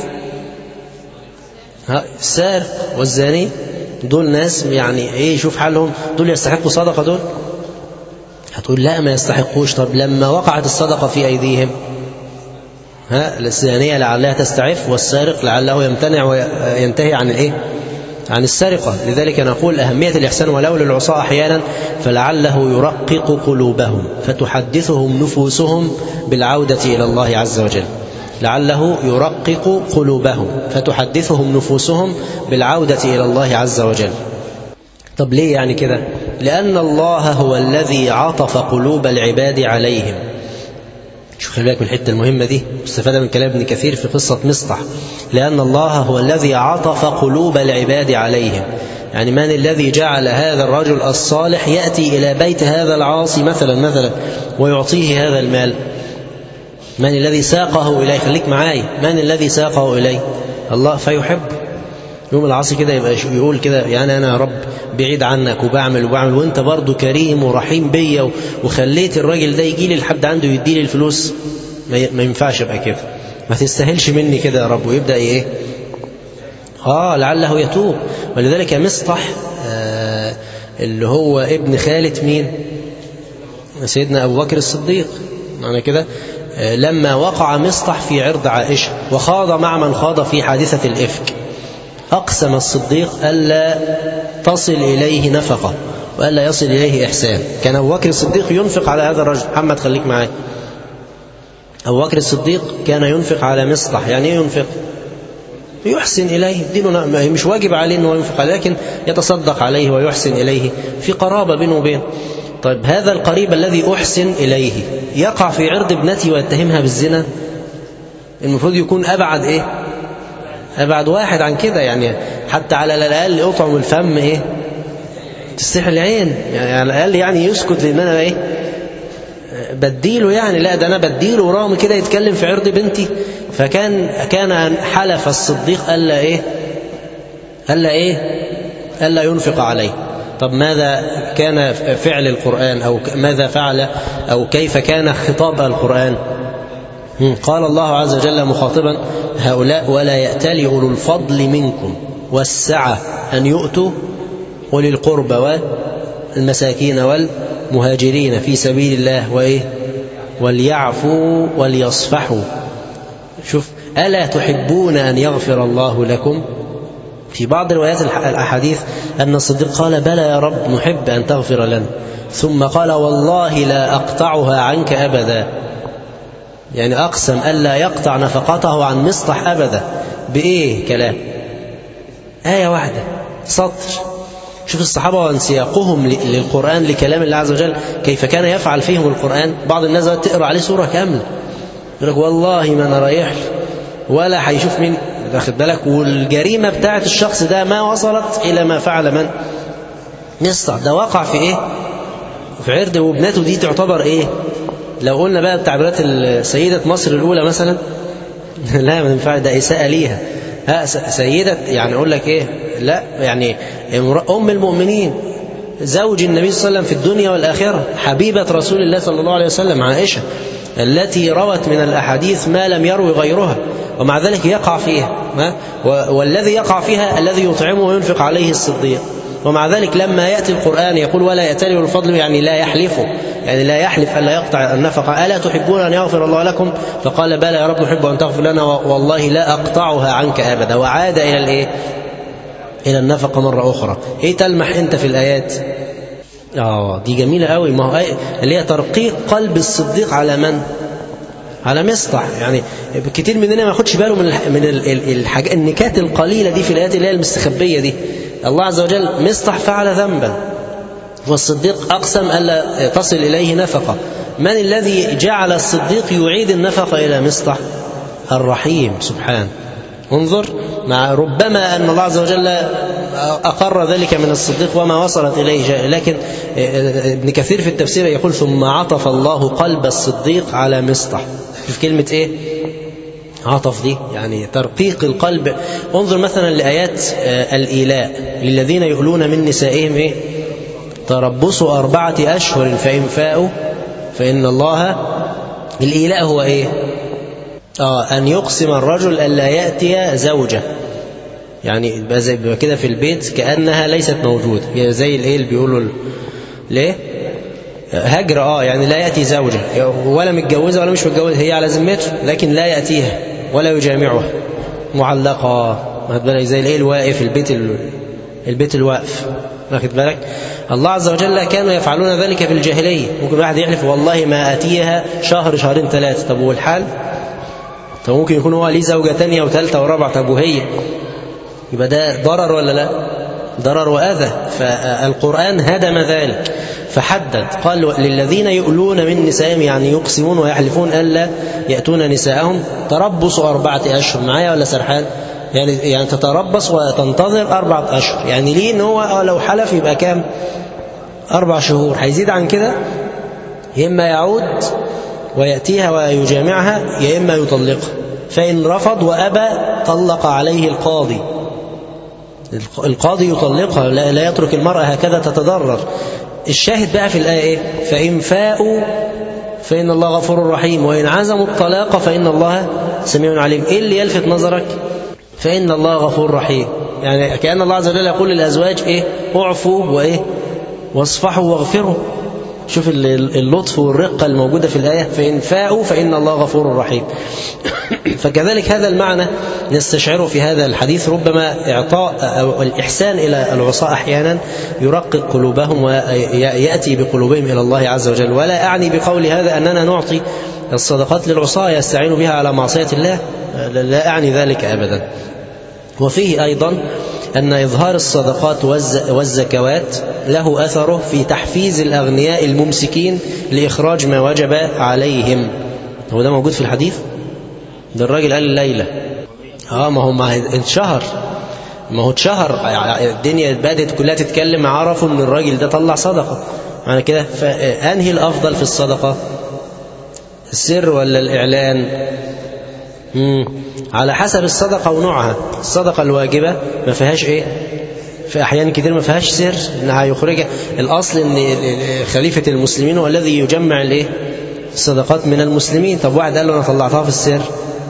السارق والزاني دول ناس يعني ايه، شوف حالهم، دول يستحقوا صدقة دول؟ هتقول لا ما يستحقوش. طب لما وقعت الصدقة في أيديهم، الزانية لعلها تستعف والسارق لعله يمتنع وينتهي عن الايه، عن السرقة. لذلك نقول أهمية الإحسان ولو للعصاة أحيانا، فلعله يرقق قلوبهم فتحدثهم نفوسهم بالعودة إلى الله عز وجل، لعله يرقق قلوبهم فتحدثهم نفوسهم بالعودة إلى الله عز وجل. طب ليه يعني كده؟ لأن الله هو الذي عطف قلوب العباد عليهم. شوف خلي بالك من الحتة المهمة دي، استفادة من كلام ابن كثير في قصة مصطح. لأن الله هو الذي عطف قلوب العباد عليهم، يعني من الذي جعل هذا الرجل الصالح يأتي إلى بيت هذا العاصي مثلا ويعطيه هذا المال؟ من الذي ساقه إليه؟ خليك معاي، من الذي ساقه إليه؟ الله. فيحب يوم العاصي كده يبقى يقول كده يعني أنا يا رب بعيد عنك وبعمل وانت برضو كريم ورحيم بيا وخليت الراجل ده يجي لي لحد عنده يدي لي الفلوس، ما ينفعش ابقى كده، ما تستاهلش مني كده يا رب. ويبدأ ايه؟ لعله يتوب. ولذلك مصطح اللي هو ابن خالة مين؟ سيدنا أبو بكر الصديق. معنى كده لما وقع مصطح في عرض عائشة وخاض مع من خاض في حادثة الإفك، أقسم الصديق ألا تصل إليه نفقة وألا يصل إليه إحسان. كان أبو بكر الصديق ينفق على هذا الرجل. محمد خليك معي. أبو بكر الصديق كان ينفق على مصطح. يعني ينفق؟ يحسن إليه، دينه مش واجب عليه أنه ينفق عليه، لكن يتصدق عليه ويحسن إليه في قرابة بينه وبينه. طيب هذا القريب الذي أحسن إليه يقع في عرض ابنتي ويتهمها بالزنا، المفروض يكون أبعد إيه؟ أبعد واحد عن كده. يعني حتى على الأقل أطعم الفم إيه؟ تستحي العين، يعني على الأقل يعني يسكت، لأن أنا إيه؟ بديله يعني. لا ده أنا بديله ورغم كده يتكلم في عرض بنتي. فكان حلف الصديق ألا إيه؟ ألا ينفق عليه. طب ماذا كان فعل القرآن، أو ماذا فعل، أو كيف كان خطاب القرآن؟ قال الله عز وجل مخاطبا هؤلاء ولا يأتل أولو الفضل منكم والسعة أن يؤتوا أولي القربى والمساكين والمهاجرين في سبيل الله وليعفوا وليصفحوا. شوف، ألا تحبون أن يغفر الله لكم؟ في بعض روايات الأحاديث أن الصديق قال بلى يا رب نحب أن تغفر لنا، ثم قال والله لا أقطعها عنك أبدا. يعني أقسم ألا يقطع نفقته عن مصطح أبدا. بإيه كلام؟ آية واحدة سطر. شوف الصحابة وانسياقهم للقرآن لكلام الله عز وجل كيف كان يفعل فيهم القرآن. بعض الناس تقرأ عليه سورة كاملة يقول لك والله ما أنا رايح ولا هيشوف مين، واخد بالك، والجريمة بتاعت الشخص ده ما وصلت إلى ما فعل من مصطح. ده وقع في إيه؟ في عرض، وابنته دي تعتبر إيه؟ لو قلنا بقى بتعبيرات سيدة مصر الأولى مثلا لا ما ينفع، ده إساءة ليها. سيدة يعني أقول لك إيه، لا يعني أم المؤمنين زوج النبي صلى الله عليه وسلم في الدنيا والآخرة، حبيبة رسول الله صلى الله عليه وسلم عائشة التي روت من الأحاديث ما لم يروي غيرها، ومع ذلك يقع فيها. والذي يقع فيها الذي يطعمه وينفق عليه الصديق، ومع ذلك لما يأتي القرآن يقول ولا يأتلي الفضل، يعني لا يحلفه، يعني لا يحلف ألا يقطع النفقة. ألا تحبون أن يغفر الله لكم؟ فقال بلى يا رب نحب أن تغفر لنا والله لا أقطعها عنك أبدا. وعاد إلى الإيه؟ إلى النفقة مرة أخرى. إيه تلمح أنت في الآيات؟ دي جميلة قوي. ما هو اللي هي ترقيق قلب الصديق على من؟ على مصطح. يعني كتير مننا ما ياخدش باله من النكات القليلة دي في الآيات اللي هي المستخبية دي. الله عز وجل مصطح فعل ذنبا والصديق أقسم ألا تصل إليه نفقة. من الذي جعل الصديق يعيد النفقة إلى مصطح؟ الرحيم سبحانه. انظر، مع ربما أن الله عز وجل أقر ذلك من الصديق وما وصلت إليه، لكن ابن كثير في التفسير يقول ثم عطف الله قلب الصديق على مصطح. في كلمة إيه؟ عطف دي يعني ترقيق القلب. انظر مثلا لآيات الإيلاء للذين يؤلون من نسائهم إيه؟ تربصوا 4 أشهر فإن فاءوا فإن الله. الإيلاء هو إيه؟ أن يقسم الرجل ألا يأتي زوجة، يعني يبقى زي كده في البيت كأنها ليست موجودة، هي زي الإيه اللي بيقولوا ليه هجر. يعني لا يأتي زوجة ولا متجوزة ولا مش متجوزة، هي على ذمته لكن لا يأتيها ولا يجامعها، معلقة، واخد بالك، زي الإيه الواقف البيت الواقف، واخد بالك. الله عز وجل كانوا يفعلون ذلك في الجاهلية. ممكن واحد يحلف والله ما أتيها شهر شهرين 3. طب والحال؟ طب ممكن يكون هو ليه زوجة تانية وثالثة ورابعة. طب وهي؟ يبقى ده ضرر ولا لا؟ ضرر وأذى. فالقرآن هدم ذلك فحدد، قال للذين يؤلون من نسائهم، يعني يقسمون ويحلفون ألا يأتون نساءهم تربص 4 أشهر. معايا ولا سرحان؟ يعني تتربص وتنتظر 4 أشهر. يعني ليه؟ إن هو لو حلف يبقى كام؟ 4 شهور. هيزيد عن كده يا إما يعود ويأتيها ويجامعها يا إما يطلقها. فإن رفض وأبى طلق عليه القاضي يطلقها، لا يترك المرأة هكذا تتضرر. الشاهد بقى في الآية إيه؟ فإن فاءوا فإن الله غفور رحيم وإن عزموا الطلاق فإن الله سميع عليم. إيه اللي يلفت نظرك؟ فإن الله غفور رحيم. يعني كأن الله عز وجل يقول للأزواج إيه؟ اعفوا وإيه؟ واصفحوا واغفروا. شوف اللطف والرقة الموجودة في الآية. فإن فاءوا فإن الله غفور رحيم. فكذلك هذا المعنى نستشعره في هذا الحديث. ربما إعطاء أو الإحسان إلى العصاة أحيانا يرقق قلوبهم ويأتي بقلوبهم إلى الله عز وجل. ولا أعني بقول هذا أننا نعطي الصدقات للعصاة يستعين بها على معصية الله، لا أعني ذلك أبدا. وفيه أيضا أن إظهار الصدقات والزكوات له أثره في تحفيز الأغنياء الممسكين لإخراج ما وجب عليهم. هو ده موجود في الحديث؟ ده الراجل قال الليلة ما هو اتشهر، الدنيا بدأت كلها تتكلم، عرفوا ان الراجل ده طلع صدقة معنى كده. فأنهي الأفضل في الصدقة؟ السر ولا الإعلان؟ على حسب الصدقة ونوعها. الصدقة الواجبة ما فيهاش ايه، في أحيان كتير ما فيهاش سر، انها يخرجها. الأصل ان خليفة المسلمين هو الذي يجمع الايه الصدقات من المسلمين. طب واحد قال له انا طلعتها في السر،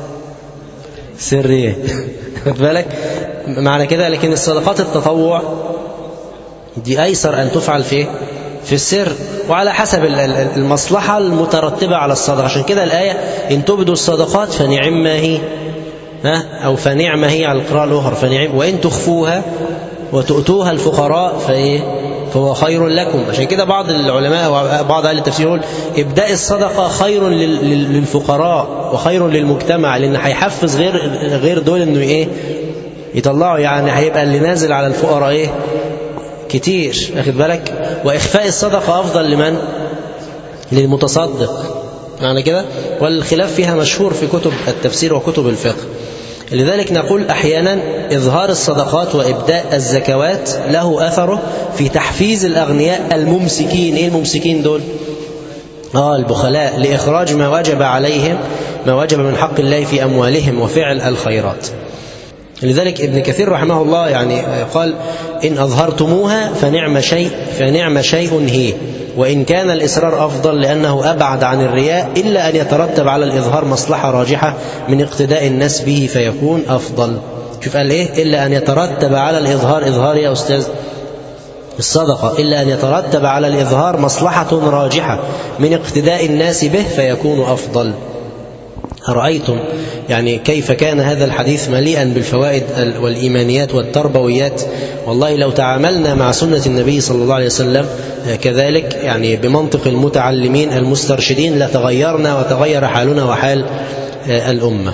سر ايه؟ خد بالك معنى كده. لكن الصدقات التطوع دي أيسر أن تفعل في السر، وعلى حسب المصلحة المترتبة على الصدقة. عشان كده الآية إن تبدوا الصدقات فنعم هي، أو فنعم هي على القراءة الأخرى فنعم، وإن تخفوها وتؤتوها الفقراء فهو خير لكم. عشان كده بعض العلماء وبعض أهل التفسير يقول إبداء الصدقة خير للفقراء وخير للمجتمع، لأن هيحفز غير دول إنه إيه يطلعوا، يعني هيبقى اللي نازل على الفقراء ايه كتير، واخد بالك. وإخفاء الصدقة أفضل لمن؟ للمتصدق، معنى كده. والخلاف فيها مشهور في كتب التفسير وكتب الفقه. لذلك نقول أحيانا إظهار الصدقات وإبداء الزكوات له أثره في تحفيز الأغنياء الممسكين. إيه الممسكين دول؟ البخلاء، لإخراج ما وجب عليهم، ما وجب من حق الله في أموالهم وفعل الخيرات. لذلك ابن كثير رحمه الله يعني قال: إن أظهرتموها فنعم شيء هي، وإن كان الإسرار أفضل لأنه أبعد عن الرياء، إلا أن يترتب على الإظهار مصلحة راجحة من اقتداء الناس به فيكون أفضل. شوف قال إيه؟ إلا أن يترتب على الإظهار يا أستاذ الصدقة، إلا أن يترتب على الإظهار مصلحة راجحة من اقتداء الناس به فيكون أفضل. أرأيتم يعني كيف كان هذا الحديث مليئا بالفوائد والإيمانيات والتربويات؟ والله لو تعاملنا مع سنة النبي صلى الله عليه وسلم كذلك، يعني بمنطق المتعلمين المسترشدين، لتغيرنا وتغير حالنا وحال الأمة.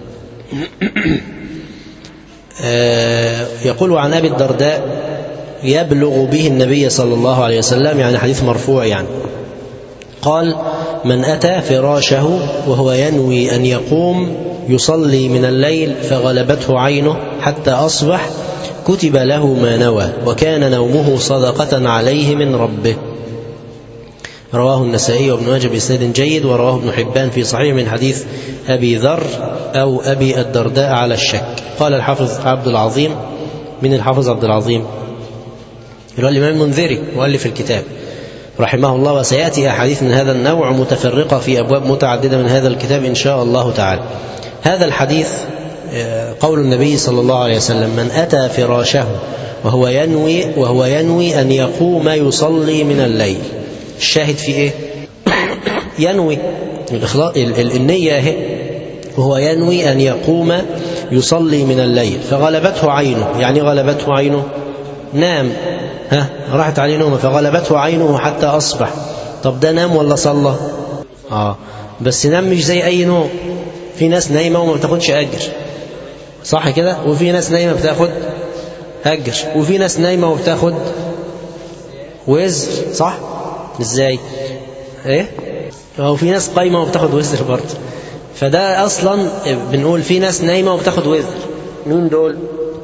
يقول عن أبي الدرداء: يبلغ به النبي صلى الله عليه وسلم، يعني حديث مرفوع يعني، قال: من أتى فراشه وهو ينوي أن يقوم يصلي من الليل فغلبته عينه حتى أصبح كتب له ما نوى، وكان نومه صدقة عليه من ربه. رواه النسائي وابن ماجه بإسناد جيد، ورواه ابن حبان في صحيح من حديث أبي ذر أو أبي الدرداء على الشك. قال الحافظ عبد العظيم، من الحافظ عبد العظيم اللي هو الإمام المنذري مؤلف الكتاب رحمه الله، وسيأتي أحاديث من هذا النوع متفرقة في أبواب متعددة من هذا الكتاب إن شاء الله تعالى. هذا الحديث قول النبي صلى الله عليه وسلم: من أتى فراشه وهو ينوي أن يقوم يصلي من الليل. الشاهد في إيه؟ ينوي، النية اهي، وهو ينوي أن يقوم يصلي من الليل فغلبته عينه. يعني غلبته عينه نام، راحت عليه نومه فغلبته عينه حتى أصبح. طب ده نام ولا صلى؟ بس نام مش زي أي نوم. في ناس نايمة وما بتاخدش أجر، صح كده؟ وفي ناس نايمة بتاخد أجر، وفي ناس نايمة وبتاخد وزر، صح؟ إزاي؟ إيه؟ وفي ناس قايمة وبتاخد وزر برضه. فده أصلا بنقول في ناس نايمة وبتاخد وزر. مين دول؟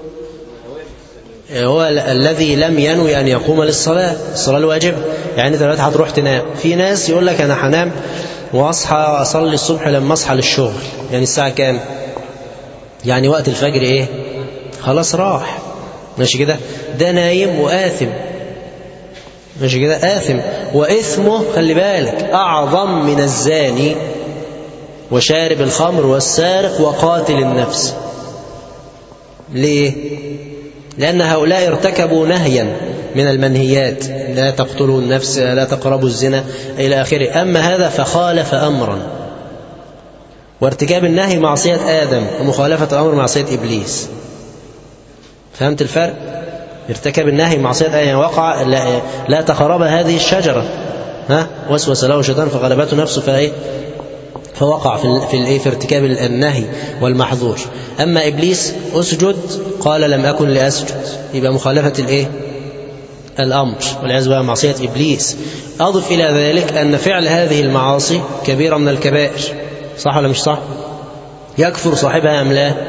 هو الذي لم ينوي أن يقوم للصلاة، الصلاة الواجب. يعني أنت دلوقتي هتروح تنام، في ناس يقول لك أنا هنام وأصحى أصلي الصبح لما أصحى للشغل. يعني الساعة كام؟ يعني وقت الفجر إيه؟ خلاص راح، ماشي كده؟ ده نايم وآثم، ماشي كده؟ آثم، وإثمه خلي بالك أعظم من الزاني وشارب الخمر والسارق وقاتل النفس. ليه؟ لأن هؤلاء ارتكبوا نهيا من المنهيات: لا تقتلوا النفس، لا تقربوا الزنا، إلى آخره. أما هذا فخالف أمرا، وارتكاب النهي معصية آدم، ومخالفة الأمر معصية إبليس. فهمت الفرق؟ ارتكب النهي معصية آدم، يعني وقع لا تقرب هذه الشجرة، وسوس له الشيطان فغلبته نفسه فوقع في ارتكاب النهي والمحظور. أما إبليس: أسجد، قال لم أكن لأسجد، يبقى مخالفة الأمر، والعياذ بالله معصية إبليس. أضف إلى ذلك أن فعل هذه المعاصي كبيرة من الكبائر، صح ولا مش صح؟ يكفر صاحبها أم لا؟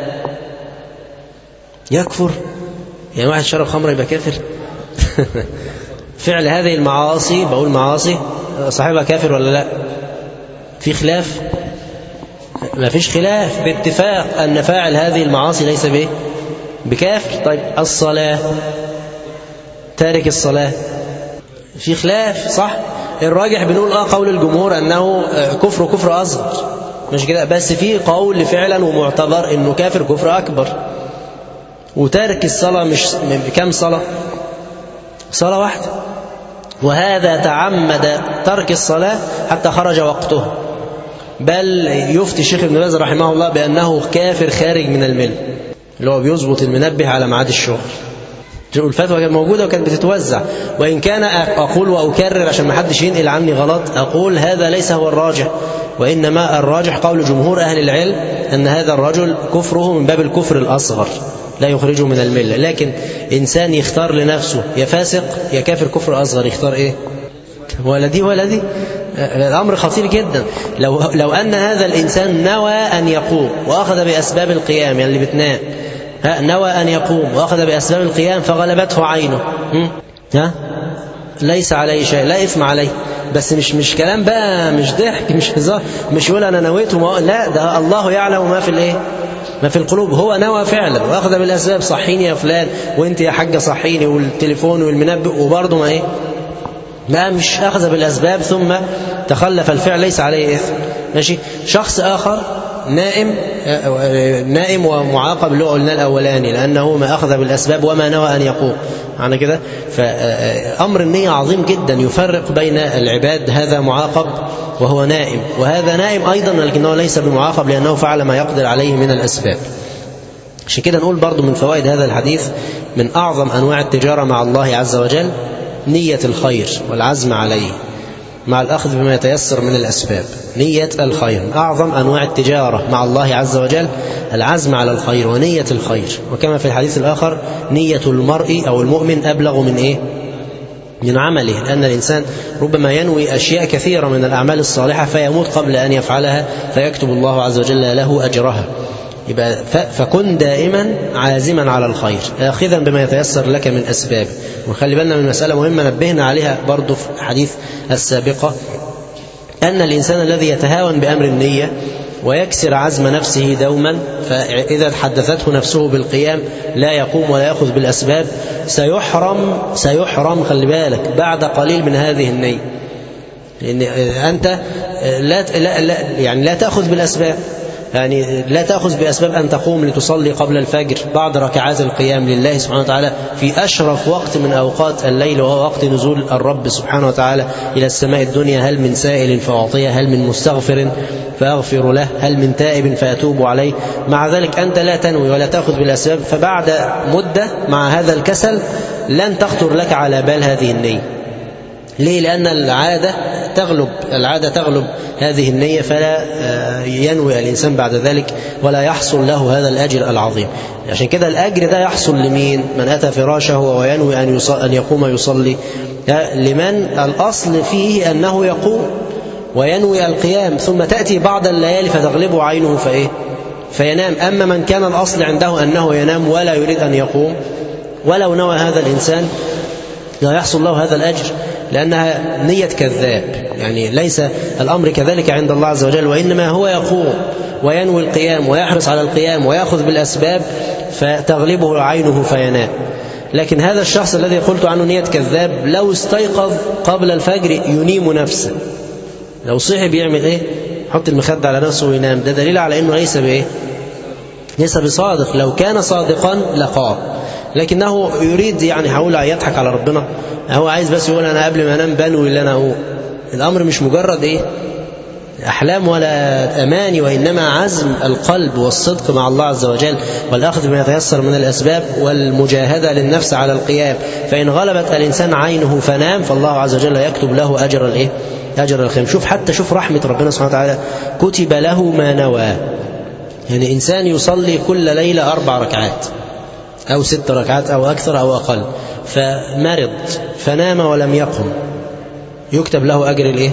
يكفر، يعني واحد شرب خمر يبقى كافر؟ فعل هذه المعاصي، بقول معاصي، صاحبها كافر ولا لا؟ في خلاف؟ ما فيش خلاف، باتفاق أن فاعل هذه المعاصي ليس بكافر. طيب الصلاة، تارك الصلاة في خلاف، صح؟ الراجح بنقول قول الجمهور أنه كفر أصغر، مش كده؟ بس في قول فعلا ومعتبر أنه كافر كفر أكبر. وتارك الصلاة مش بكم صلاة؟ صلاة واحدة، وهذا تعمد ترك الصلاة حتى خرج وقته، بل يفتي الشيخ ابن باز رحمه الله بأنه كافر خارج من الملة، اللي هو بيظبط المنبه على ميعاد الشغل. الفتوى كانت موجودة وكانت بتتوزع. وإن كان أقول وأكرر عشان ما حدش ينقل عني غلط، أقول هذا ليس هو الراجح، وإنما الراجح قول جمهور أهل العلم أن هذا الرجل كفره من باب الكفر الأصغر، لا يخرجه من الملة. لكن إنسان يختار لنفسه يا فاسق يا كافر كفر أصغر، يختار إيه؟ ولا دي ولا دي. الأمر خطير جدا. لو أن هذا الإنسان نوى أن يقوم وأخذ بأسباب القيام، يعني اللي بتنام نوى أن يقوم وأخذ بأسباب القيام فغلبته عينه، ليس عليه شيء، لا إثم عليه. بس مش كلام بقى، مش ضحك، مش هزار، مش يقول أنا نويته، لا، ده الله يعلم ما في الإيه، ما في القلوب. هو نوى فعلا وأخذ بالأسباب، صحيني يا فلان وانت يا حاجة صحيني، والتليفون والمنبه، وبرضه ما إيه، ما مش أخذ بالأسباب ثم تخلف الفعل، ليس عليه إثم. ماشي. شخص آخر نائم ومعاقب اللي قلنا الأولاني، لأنه ما أخذ بالأسباب وما نوى أن يقوم عن كده. فأمر النية عظيم جدا، يفرق بين العباد. هذا معاقب وهو نائم، وهذا نائم أيضا لكنه ليس بمعاقب لأنه فعل ما يقدر عليه من الأسباب. عشان كده نقول برضو من فوائد هذا الحديث من أعظم أنواع التجارة مع الله عز وجل نية الخير والعزم عليه مع الأخذ بما يتيسر من الأسباب. نية الخير أعظم أنواع التجارة مع الله عز وجل، العزم على الخير ونية الخير. وكما في الحديث الآخر نية المرء أو المؤمن أبلغ من إيه؟ من عمله، لأن الإنسان ربما ينوي أشياء كثيرة من الأعمال الصالحة فيموت قبل أن يفعلها فيكتب الله عز وجل له أجرها. يبقى فكن دائما عازما على الخير آخذا بما يتيسر لك من أسباب. ونخلي بالنا من مسألة مهمة نبهنا عليها برضو في الحديث السابقة، أن الإنسان الذي يتهاون بأمر النية ويكسر عزم نفسه دوما، فإذا حدثته نفسه بالقيام لا يقوم ولا يأخذ بالأسباب سيحرم خلي بالك بعد قليل من هذه النية. لأن أنت لا تأخذ بالأسباب، يعني لا تأخذ بأسباب أن تقوم لتصلي قبل الفجر بعض ركعات القيام لله سبحانه وتعالى في أشرف وقت من أوقات الليل، وهو وقت نزول الرب سبحانه وتعالى إلى السماء الدنيا. هل من سائل فأعطيه، هل من مستغفر فأغفر له، هل من تائب فأتوب عليه. مع ذلك أنت لا تنوي ولا تأخذ بالأسباب، فبعد مدة مع هذا الكسل لن تخطر لك على بال هذه النية. ليه؟ لأن العادة تغلب هذه النية، فلا ينوي الإنسان بعد ذلك ولا يحصل له هذا الأجر العظيم. عشان كده الأجر ده يحصل لمين؟ من أتى فراشه وينوي أن يقوم يصلي، لمن الأصل فيه أنه يقوم وينوي القيام، ثم تأتي بعض الليالي فتغلبه عينه فينام. أما من كان الأصل عنده أنه ينام ولا يريد أن يقوم، ولو نوى هذا الإنسان لا يحصل له هذا الأجر، لأنها نية كذاب. يعني ليس الأمر كذلك عند الله عز وجل، وإنما هو يقوم وينوي القيام ويحرص على القيام ويأخذ بالأسباب فتغلبه عينه فينام. لكن هذا الشخص الذي قلت عنه نية كذاب لو استيقظ قبل الفجر ينيم نفسه، لو صحي بيعمل إيه؟ حط المخدة على نفسه وينام. ده دليل على أنه ليس بصادق. لو كان صادقا لقام، لكنه يريد يعني حاول يضحك على ربنا، هو عايز بس يقول أنا قبل ما أنام بنوي اللي أنا أقول. الأمر مش مجرد أحلام ولا أماني، وإنما عزم القلب والصدق مع الله عز وجل والأخذ بما يتيسر من الأسباب والمجاهدة للنفس على القيام. فإن غلبت الإنسان عينه فنام فالله عز وجل يكتب له أجر الخير. شوف رحمة ربنا سبحانه وتعالى، كتب له ما نوى. يعني إنسان يصلي كل ليلة 4 ركعات أو 6 ركعات أو أكثر أو أقل، فمرض فنام ولم يقم، يكتب له أجر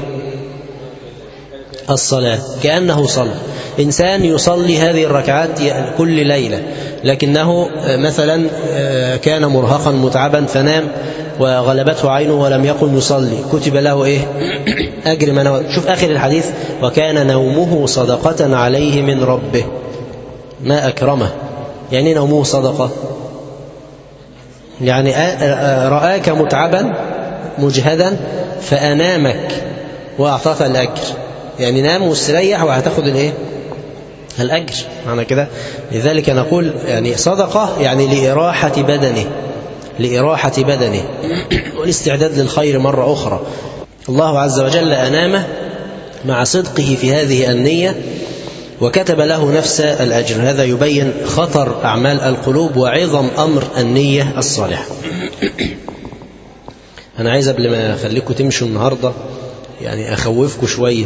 الصلاة كأنه صلى. إنسان يصلي هذه الركعات كل ليلة، لكنه مثلا كان مرهقا متعبا فنام وغلبته عينه ولم يقم يصلي، كتب له أجر ما نوى. شوف آخر الحديث، وكان نومه صدقة عليه من ربه. ما أكرمه. يعني نومه صدقة، يعني رآك متعبا مجهدا فأنامك وأعطاك الأجر. يعني نام واستريح وهتاخد الأجر معنى كده. لذلك نقول يعني صدقة يعني لإراحة بدنه والاستعداد للخير مرة أخرى. الله عز وجل أنامه مع صدقه في هذه النية وكتب له نفس الأجر. هذا يبين خطر أعمال القلوب وعظم أمر النية الصالحة. أنا عايز قبل ما أخليكم تمشوا النهاردة يعني أخوفكم شوية.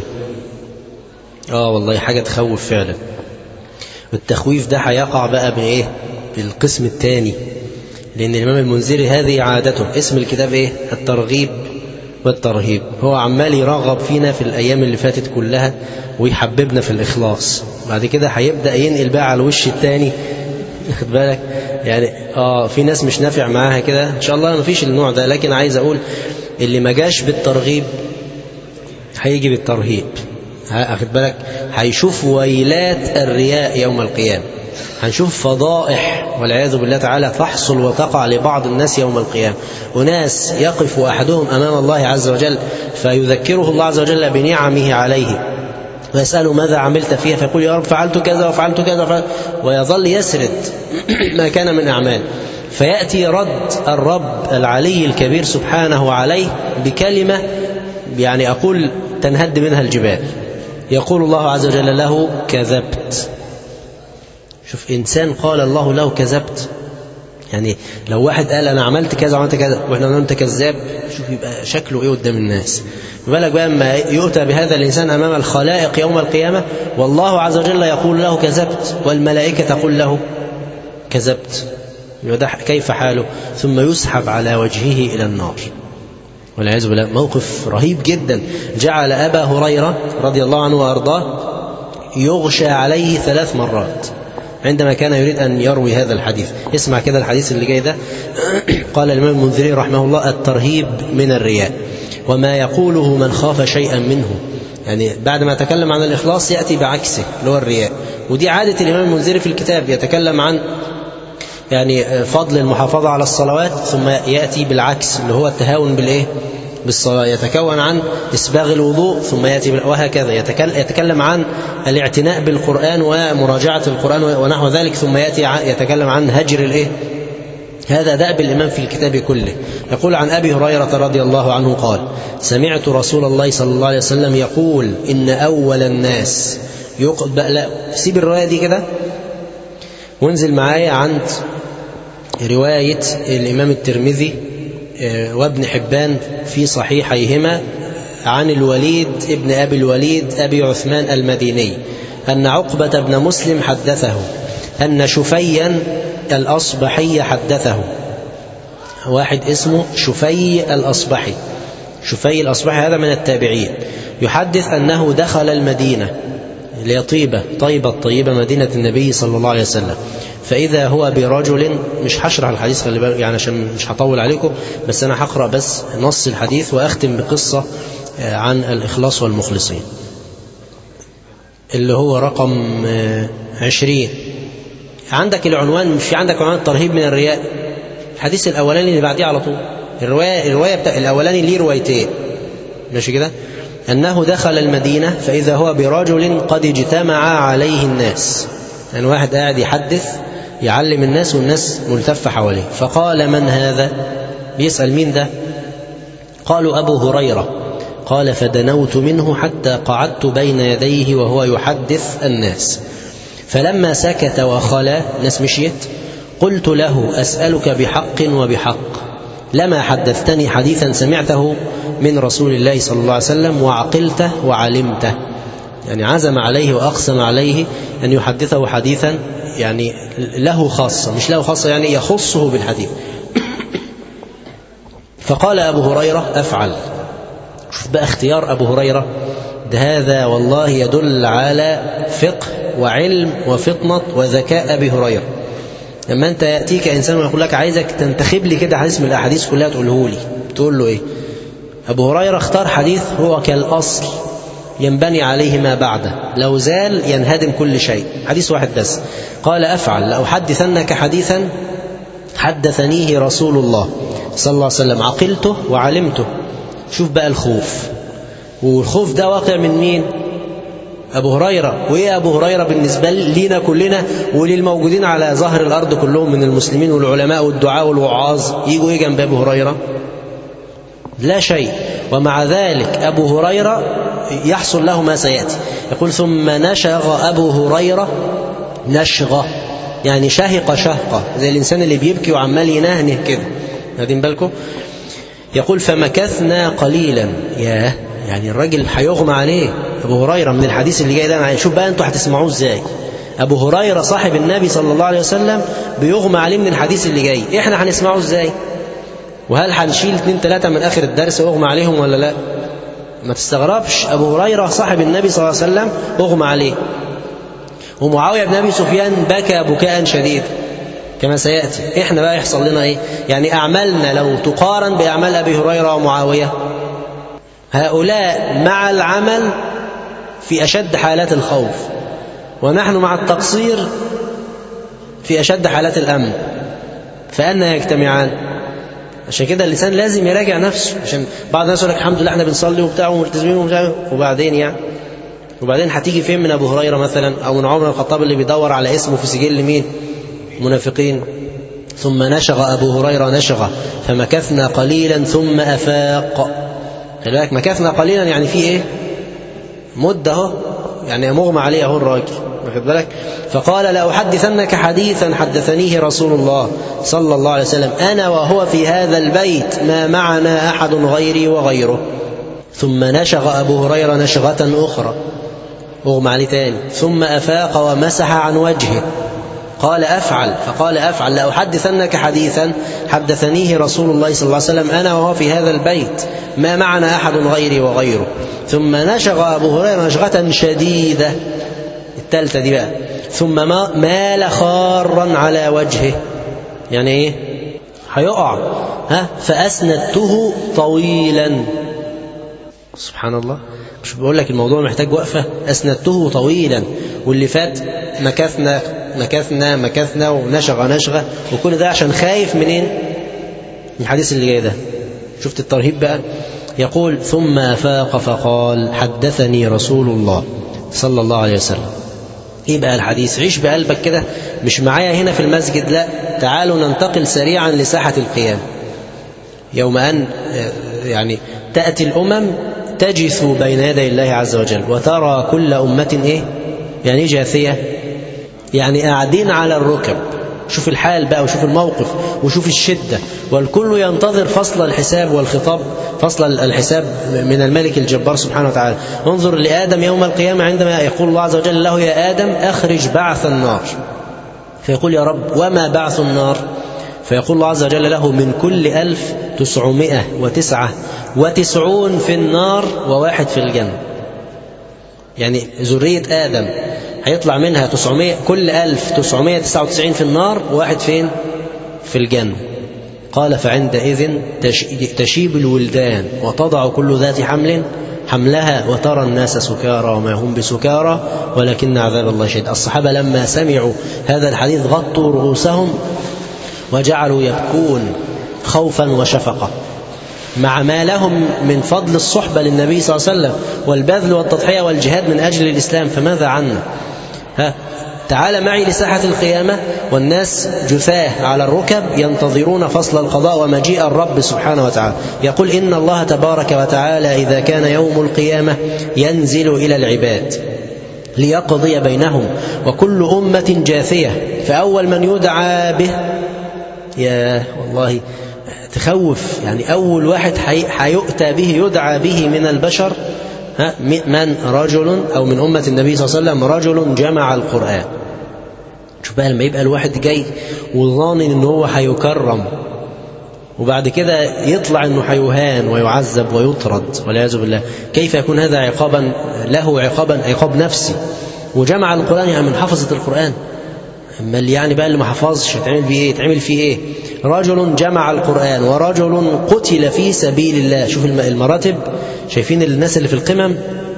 والله حاجة تخوف فعلا. والتخويف ده هيقع بقى بالقسم الثاني، لأن الإمام المنذري هذه عادته. اسم الكتاب إيه؟ الترغيب والترهيب. هو عمال يرغب فينا في الأيام اللي فاتت كلها ويحببنا في الإخلاص. بعد كده هيبدأ ينقل بقى على الوش الثاني، خد بالك يعني. في ناس مش نافع معاها كده، إن شاء الله ما فيش النوع ده، لكن عايز أقول اللي ما جاش بالترغيب هيجي بالترهيب. أخد بالك، هيشوف ويلات الرياء يوم القيامة، هنشوف فضائح والعياذ بالله تعالى تحصل وتقع لبعض الناس يوم القيامة. وناس يقف أحدهم أمام الله عز وجل فيذكره الله عز وجل بنعمه عليه ويسأله ماذا عملت فيها، فيقول يا رب فعلت كذا وفعلت كذا ويظل يسرد ما كان من أعمال. فيأتي رد الرب العلي الكبير سبحانه عليه بكلمة يعني أقول تنهد منها الجبال. يقول الله عز وجل له كذبت. شوف إنسان قال الله له كذبت، يعني لو واحد قال أنا عملت كذا وعملت كذا وإحنا نقول أنت كذاب، شوف يبقى شكله إيه قدام الناس. بالك بقى لما يؤتى بهذا الإنسان أمام الخلائق يوم القيامة والله عز وجل يقول له كذبت والملائكة تقول له كذبت، كيف حاله؟ ثم يسحب على وجهه إلى النار والعياذ بالله. موقف رهيب جدا. جعل أبا هريرة رضي الله عنه وأرضاه يغشى عليه 3 مرات عندما كان يريد أن يروي هذا الحديث. اسمع كده الحديث اللي جاي ده. قال الإمام المنذري رحمه الله الترهيب من الرياء وما يقوله من خاف شيئا منه. يعني بعد ما يتكلم عن الإخلاص يأتي بعكسه اللي هو الرياء. ودي عادة الإمام المنذري في الكتاب، يتكلم عن يعني فضل المحافظة على الصلوات ثم يأتي بالعكس اللي هو التهاون بالإيه؟ بالصلاة. يتكون عن إسباغ الوضوء ثم يأتي وهكذا. يتكلم عن الاعتناء بالقرآن ومراجعة القرآن ونحو ذلك ثم يأتي يتكلم عن هجر الإيه؟ هذا دأب الإمام في الكتاب كله. يقول عن أبي هريرة رضي الله عنه قال سمعت رسول الله صلى الله عليه وسلم يقول إن أول الناس لا سيب الرواية دي كده وانزل معايا عند رواية الإمام الترمذي وابن حبان في صحيحيهما عن الوليد ابن أبي الوليد أبي عثمان المديني أن عقبة بن مسلم حدثه أن شفيا الأصبحي حدثه. واحد اسمه شفي الأصبحي. شفي الأصبحي هذا من التابعين، يحدث أنه دخل المدينة اللي هي طيبة مدينة النبي صلى الله عليه وسلم، فإذا هو برجل، مش هشرح الحديث خلي بالك يعني عشان مش هطول عليكم، بس أنا هقرأ بس نص الحديث وأختم بقصة عن الإخلاص والمخلصين اللي هو رقم 20. عندك العنوان، مش في عندك عنوان الترهيب من الرياء؟ الحديث الأولاني اللي بعديه على طول الرواية بتاع الأولاني ليه روايتين ماشي كده. أنه دخل المدينة فإذا هو برجل قد اجتمع عليه الناس، يعني واحد قاعد يحدث يعلم الناس والناس ملتفة حواليه. فقال من هذا؟ بيسأل مين ده؟ قالوا أبو هريرة. قال فدنوت منه حتى قعدت بين يديه وهو يحدث الناس، فلما سكت وخلا الناس مشيت قلت له أسألك بحق وبحق لما حدثتني حديثا سمعته من رسول الله صلى الله عليه وسلم وعقلته وعلمته. يعني عزم عليه وأقسم عليه أن يحدثه حديثا يعني له خاصة، مش له خاصة يعني يخصه بالحديث. فقال أبو هريرة أفعل. شوف بقى اختيار أبو هريرة ده، هذا والله يدل على فقه وعلم وفطنة وذكاء أبي هريرة. لما أنت يأتيك إنسان ويقول لك عايزك تنتخب لي كده حديث من الأحاديث كلها تقوله لي، تقول له إيه؟ أبو هريرة اختار حديث هو كالأصل ينبني عليه ما بعده، لو زال ينهدم كل شيء. حديث واحد بس. قال أفعل لأحدثنك حديثا حدثنيه رسول الله صلى الله عليه وسلم عقلته وعلمته. شوف بقى الخوف، والخوف ده واقع من مين؟ أبو هريرة. وإيه أبو هريرة بالنسبة لنا كلنا وللموجودين على ظهر الأرض كلهم من المسلمين والعلماء والدعاء والوعاظ؟ يجوا إيه جنب أبو هريرة؟ لا شيء. ومع ذلك أبو هريرة يحصل له ما سيأتي. يقول ثم نشغ أبو هريرة نشغة، يعني شهق شهقة زي الإنسان اللي بيبكي وعمال ينهنه كده، واخدين بالكم؟ يقول فمكثنا قليلا. يعني الراجل هيغمى عليه أبو هريرة من الحديث اللي جاي ده. شوف بقى أنتوا هتسمعوه إزاي. أبو هريرة صاحب النبي صلى الله عليه وسلم بيغمى عليه من الحديث اللي جاي، إحنا هنسمعه إزاي؟ وهل هنشيل 2-3 من آخر الدرس وأغمى عليهم ولا لا؟ ما تستغربش، أبو هريرة صاحب النبي صلى الله عليه وسلم أغمى عليه، ومعاوية بن أبي سفيان بكى بكاء شديد كما سيأتي. إحنا بقى يحصل لنا إيه؟ يعني أعمالنا لو تقارن بأعمال أبي هريرة ومعاوية، هؤلاء مع العمل في أشد حالات الخوف، ونحن مع التقصير في أشد حالات الأمن، فأنا يجتمعان. عشان كده اللسان لازم يراجع نفسه، عشان بعض الناس يقول لك الحمد لله احنا بنصلي وبتاع وملتزمين وبعدين يعني وبعدين هتيجي فين من أبو هريرة مثلا أو من عمر الخطاب اللي بيدور على اسمه في سجل مين؟ منافقين. ثم نشغ أبو هريرة نشغة فمكثنا قليلا ثم أفاق. خلي بالك مكثنا قليلا يعني في إيه؟ مدة اهو، يعني مغمى عليه اهو الراجل، واخد بالك؟ فقال لأحدثنك حديثا حدثنيه رسول الله صلى الله عليه وسلم أنا وهو في هذا البيت ما معنا أحد غيري وغيره. ثم نشغ أبو هريرة نشغة أخرى، أغمى عليه تاني، ثم أفاق ومسح عن وجهه. قال أفعل، فقال أفعل لأحدثنك حديثا حدثنيه رسول الله صلى الله عليه وسلم أنا وهو في هذا البيت ما معنا أحد غيري وغيره. ثم نشغ أبو هريرة نشغة شديدة، الثالثة دي بقى، ثم مال خارا على وجهه، يعني إيه؟ هيقع، فأسندته طويلا. سبحان الله، مش بقول لك الموضوع محتاج وقفة؟ أسندته طويلا، واللي فات مكثنا ونشغ نشغة، وكل ده عشان خايف منين؟ من الحديث اللي جاي ده. شفت الترهيب بقى؟ يقول ثم أفاق فقال حدثني رسول الله صلى الله عليه وسلم. إيه بقى الحديث؟ عيش بقلبك كده، مش معايا هنا في المسجد، لا، تعالوا ننتقل سريعا لساحة القيام. يوم أن يعني تأتي الأمم تجث بين يدي الله عز وجل، وترى كل أمة إيه؟ يعني جاثية، يعني قاعدين على الركب. شوف الحال بقى، وشوف الموقف، وشوف الشدة، والكل ينتظر فصل الحساب والخطاب، فصل الحساب من الملك الجبار سبحانه وتعالى. انظر لآدم يوم القيامة عندما يقول الله عز وجل له يا آدم أخرج بعث النار، فيقول يا رب وما بعث النار؟ فيقول الله عز وجل له من كل 1999 في النار وواحد في الجنة. يعني ذرية آدم هيطلع منها 900، كل 1999 في النار وواحد فين؟ في الجنة. قال فعندئذ تشيب الولدان وتضع كل ذات حمل حملها وترى الناس سكارى وما هم بسكارى ولكن عذاب الله شديد. الصحابة لما سمعوا هذا الحديث غطوا رؤوسهم وجعلوا يبكون خوفا وشفقة، مع ما لهم من فضل الصحبة للنبي صلى الله عليه وسلم والبذل والتضحية والجهاد من أجل الإسلام، فماذا عنا؟ تعال معي لساحة القيامة والناس جثاه على الركب ينتظرون فصل القضاء ومجيء الرب سبحانه وتعالى. يقول إن الله تبارك وتعالى إذا كان يوم القيامة ينزل إلى العباد ليقضي بينهم وكل أمة جاثية، فأول من يدعى به، يا والله تخوف، يعني أول واحد حيؤتى به يدعى به من البشر من رجل، أو من أمة النبي صلى الله عليه وسلم رجل جمع القرآن. شوف بقى لما يبقى الواحد جاي وظانن إنه هو حيكرم، وبعد كده يطلع إنه حيهان ويعذب ويطرد والعياذ بالله، كيف يكون هذا عقابا له؟ عقاب نفسي. وجمع القرآن يعني من حفظة القرآن، أما اللي يعني بقى اللي ما حفظش هتعمل فيه إيه؟ تعمل فيه إيه؟ رجل جمع القرآن ورجل قتل في سبيل الله. شوف المراتب، شايفين الناس اللي في القمم؟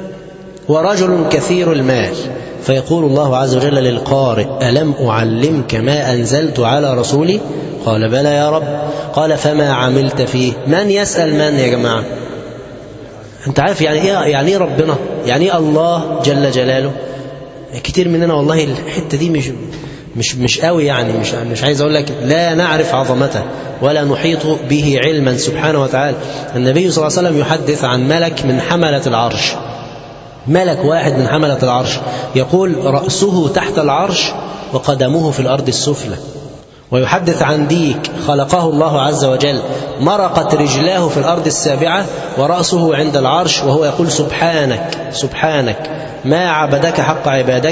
ورجل كثير المال. فيقول الله عز وجل للقارئ ألم أعلمك ما أنزلت على رسولي؟ قال بلى يا رب. قال فما عملت فيه؟ من يسأل من يا جماعة؟ أنت عارف يعني إيه ربنا؟ يعني إيه الله جل جلاله؟ كتير مننا والله الحتة دي مش قوي، يعني مش عايز أقول لك لا نعرف عظمته ولا نحيط به علما سبحانه وتعالى. النبي صلى الله عليه وسلم يحدث عن ملك من حملة العرش، ملك واحد من حملة العرش، يقول رأسه تحت العرش وقدمه في الأرض السفلى، ويحدث عن ديك خلقه الله عز وجل مرقت رجلاه في الأرض السابعة ورأسه عند العرش، وهو يقول سبحانك سبحانك ما عبدك حق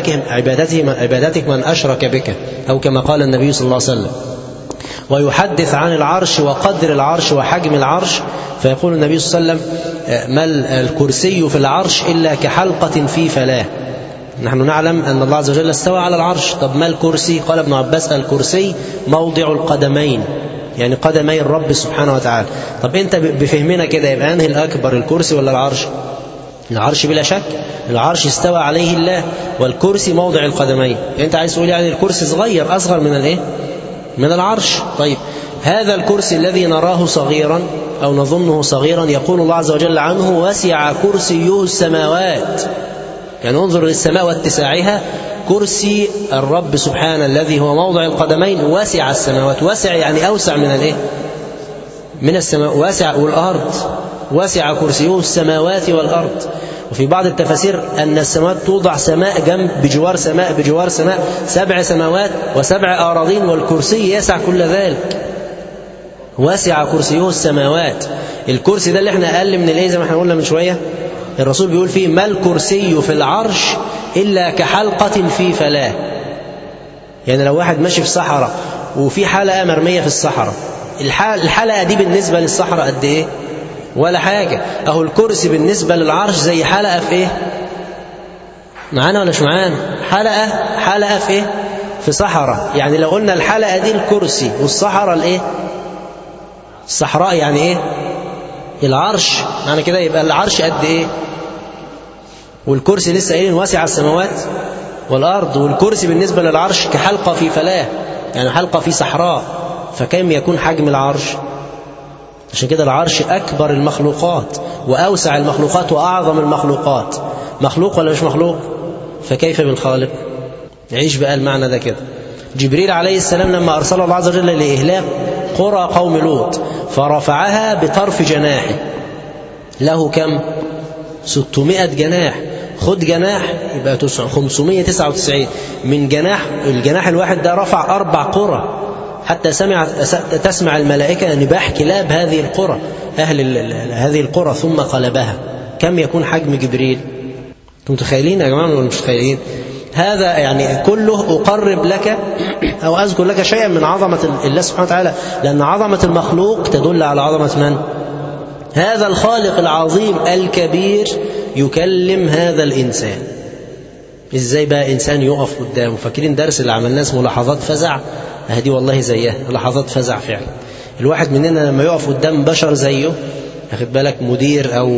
عبادتك من أشرك بك، أو كما قال النبي صلى الله عليه وسلم. ويحدث عن العرش وقدر العرش وحجم العرش، فيقول النبي صلى الله عليه وسلم ما الكرسي في العرش إلا كحلقة في فلاة. نحن نعلم أن الله عز وجل استوى على العرش. طب ما الكرسي؟ قال ابن عباس الكرسي موضع القدمين، يعني قدمي الرب سبحانه وتعالى. طب أنت بفهمنا كده يبقى أنهي الأكبر، الكرسي ولا العرش؟ العرش بلا شك، العرش استوى عليه الله، والكرسي موضع القدمين. يعني أنت عايز تقول يعني الكرسي صغير، أصغر من الإيه؟ من العرش. طيب هذا الكرسي الذي نراه صغيرا أو نظنه صغيرا، يقول الله عز وجل عنه وسع كرسيه السماوات. يعني انظر للسماء واتساعها، كرسي الرب سبحانه الذي هو موضع القدمين وسع السماوات. وسع يعني أوسع من الإيه؟ من السماء. وسع والأرض، وسع كرسيه السماوات والأرض. وفي بعض التفاسير أن السماوات توضع سماء جنب بجوار سماء بجوار سماء، 7 سماوات و7 أراضين، والكرسي يسع كل ذلك. وسع كرسيه السماوات. الكرسي ده اللي احنا أقل من الإيه زي ما احنا قلنا من شوية. الرسول بيقول فيه ما الكرسي في العرش إلا كحلقة في فلاة. يعني لو واحد ماشي في الصحراء وفي حلقة مرمية في الصحراء، الحلقة دي بالنسبة للصحراء قد إيه؟ ولا حاجة. أهو الكرسي بالنسبة للعرش زي حلقة في إيه؟ معانا ولا مش معانا؟ حلقة في إيه؟ في صحراء. يعني لو قلنا الحلقة دي الكرسي والصحراء الإيه؟ الصحراء يعني إيه؟ العرش. معنى كده يبقى العرش قد إيه؟ والكرسي لسه قايلين واسع السماوات والأرض، والكرسي بالنسبة للعرش كحلقة في فلاة، يعني حلقة في صحراء. فكم يكون حجم العرش؟ عشان كده العرش أكبر المخلوقات وأوسع المخلوقات وأعظم المخلوقات. مخلوق ولا مش مخلوق؟ فكيف بالخالق؟ عيش بقى المعنى ده كده. جبريل عليه السلام لما أرسل الله عز وجل لإهلاك قرى قوم لوط فرفعها بطرف جناحه، له كم؟ 600 جناح. خد جناح يبقى 599 من جناح. الجناح الواحد ده رفع 4 قرى، حتى تسمع الملائكة نباح كلاب هذه القرى، أهل هذه القرى، ثم قلبها. كم يكون حجم جبريل؟ أنتم متخيلين يا جماعة ولا مش متخيلين؟ هذا يعني كله أقرب لك أو أذكر لك شيئا من عظمة الله سبحانه وتعالى، لأن عظمة المخلوق تدل على عظمة من؟ هذا الخالق العظيم الكبير يكلم هذا الإنسان. إزاي بقى إنسان يقف قدامه؟ فاكرين درس اللي عملناه اسمه لحظات فزع؟ هذه والله زيها، لحظات فزع فعلا. الواحد مننا لما يقف قدام بشر زيه، أخذ بالك مدير أو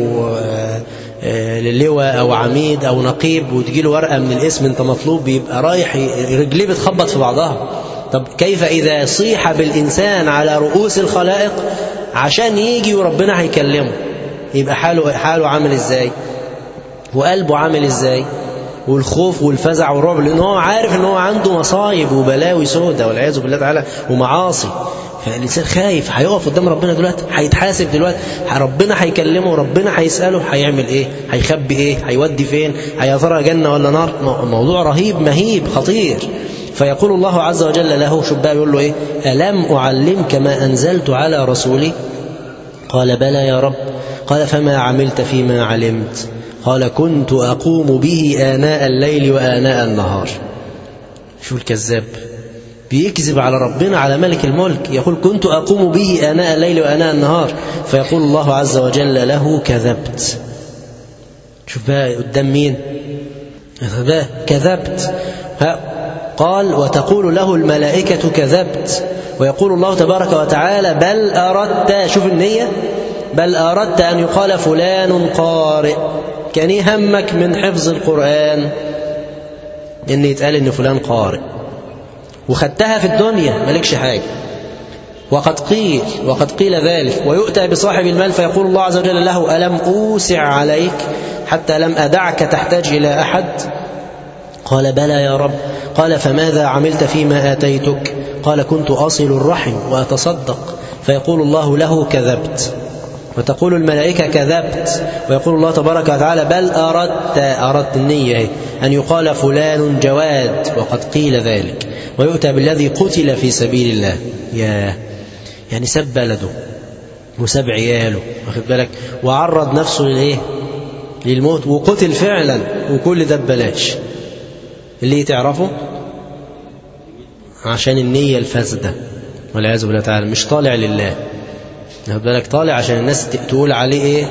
لواء أو عميد أو نقيب، وتجيله ورقة من الاسم أنت مطلوب، بيبقى رايح رجليه بتخبط في بعضها. طب كيف إذا صيح بالإنسان على رؤوس الخلائق عشان يجي وربنا هيكلمه؟ يبقى حاله عامل إزاي؟ وقلبه عامل إزاي؟ والخوف والفزع والرعب، لأنه هو عارف أنه عنده مصايب وبلاوي سودة والعياذ بالله تعالى ومعاصي. فالإنسان خايف، هيقف قدام ربنا دلوقتي، هيتحاسب دلوقتي، ربنا هيكلمه، ربنا هيسأله، هيعمل إيه؟ هيخبي إيه؟ هيودي فين؟ يا ترى جنة ولا نار؟ موضوع رهيب مهيب خطير. فيقول الله عز وجل له، شوف بقى يقول له إيه؟ ألم أعلمك ما أنزلت على رسولي؟ قال بلى يا رب. قال فما عملت فيما علمت؟ قال كنت أقوم به آناء الليل وآناء النهار. شو الكذاب بيكذب على ربنا، على ملك الملك، يقول كنت أقوم به آناء الليل وآناء النهار. فيقول الله عز وجل له كذبت. شوف بقى قدام مين؟ كذبت. قال وتقول له الملائكة كذبت. ويقول الله تبارك وتعالى بل أردت، شوف النية، بل أردت أن يقال فلان قارئ، كان همك من حفظ القرآن إن يتقال إن فلان قارئ، وخدتها في الدنيا مالكش حاجة. وقد قيل ذلك. ويؤتى بصاحب المال فيقول الله عز وجل له ألم أوسع عليك حتى لم أدعك تحتاج إلى أحد؟ قال بلى يا رب. قال فماذا عملت فيما آتيتك؟ قال كنت أصل الرحم وأتصدق. فيقول الله له كذبت. وتقول الملائكة كذبت، ويقول الله تبارك وتعالى بل أردت النية أن يقال فلان جواد وقد قيل ذلك. ويؤتى بالذي قتل في سبيل الله، يعني سب بلده وسب عياله، واخد بالك، وعرض نفسه للموت وقتل فعلا، وكل ده ببلاش. اللي تعرفه عشان النية الفاسدة والعياذ بالله تعالى، مش طالع لله، واخد بالك، طالع عشان الناس تقول عليه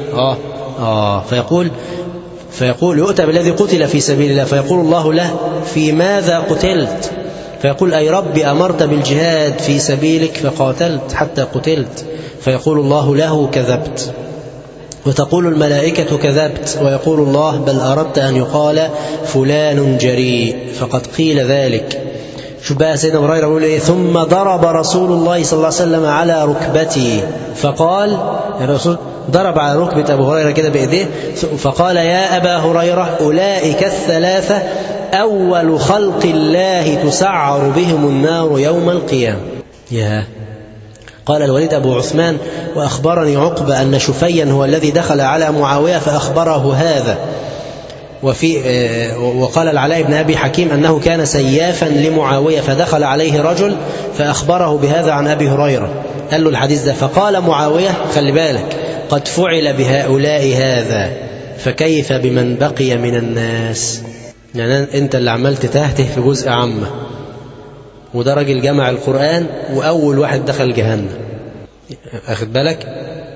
فيقول يؤتى بالذي قتل في سبيل الله، فيقول الله له في ماذا قتلت؟ فيقول أي ربي أمرت بالجهاد في سبيلك فقاتلت حتى قتلت، فيقول الله له كذبت. وتقول الملائكة كذبت، ويقول الله بل أردت أن يقال فلان جريء فقد قيل ذلك. شوف بقى سيدنا هريرة يقول ثم ضرب رسول الله صلى الله عليه وسلم على ركبتي فقال، الرسول ضرب على ركبة أبو هريرة كده بإيديه فقال يا أبا هريرة أولئك الثلاثة أول خلق الله تسعر بهم النار يوم القيامة. قال الوليد أبو عثمان وأخبرني عقبة أن شفيا هو الذي دخل على معاوية فأخبره هذا. وقال العلاء بن أبي حكيم أنه كان سيافا لمعاوية فدخل عليه رجل فأخبره بهذا عن أبي هريرة، قال له الحديث ده، فقال معاوية خلي بالك قد فعل بهؤلاء هذا فكيف بمن بقي من الناس. يعني أنت اللي عملت تهته في جزء عامة، وده راجل جمع القرآن وأول واحد دخل جهنم، أخذ بالك،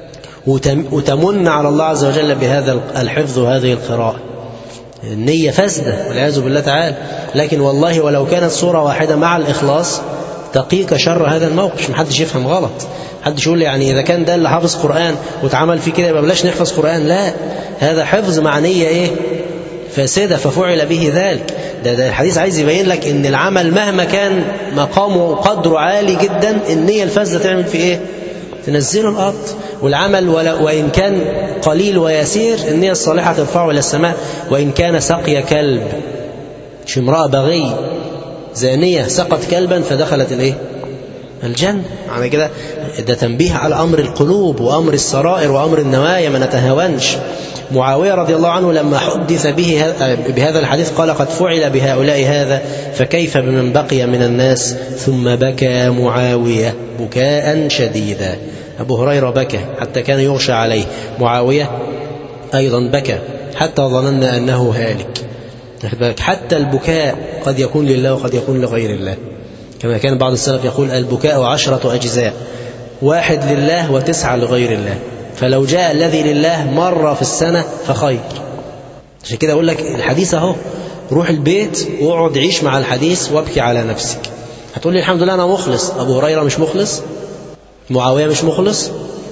وتمن على الله عز وجل بهذا الحفظ وهذه القراءة. النية فاسدة والعياذ بالله تعالى، لكن والله ولو كانت صورة واحدة مع الإخلاص تقيك شر هذا الموقف. مش محدش يفهم غلط، محدش يقول يعني إذا كان ده اللي حافظ قرآن وتعمل فيه كده يبقى بلاش نحفظ قرآن، لا، هذا حفظ مع نية فاسدة ففعل به ذلك. ده الحديث عايز يبين لك ان العمل مهما كان مقامه وقدره عالي جدا، النية الفاسدة تعمل في تنزله الأرض، والعمل وإن كان قليل ويسير النية الصالحة ترفعه إلى السماء. وإن كان سقي كلب، مش امرأة بغي زانية سقط كلبا فدخلت الجنة، يعني كده ده تنبيه على أمر القلوب وأمر السرائر وأمر النوايا، ما نتهاونش. معاوية رضي الله عنه لما حدث بهذا الحديث قال قد فعل بهؤلاء هذا فكيف بمن بقي من الناس، ثم بكى معاوية بكاء شديدا. أبو هريرة بكى حتى كان يغشى عليه، معاوية أيضا بكى حتى ظننا أنه هالك. حتى البكاء قد يكون لله وقد يكون لغير الله، كما كان بعض السلف يقول البكاء 10 أجزاء، 1 لله و9 لغير الله، فلو جاء الذي لله مرة في السنة فخير. عشان كده أقول لك الحديث أهو، روح البيت واقعد عيش مع الحديث وابكي على نفسك. هتقول لي الحمد لله أنا مخلص، أبو هريرة مش مخلص، معاوية مش مخلص،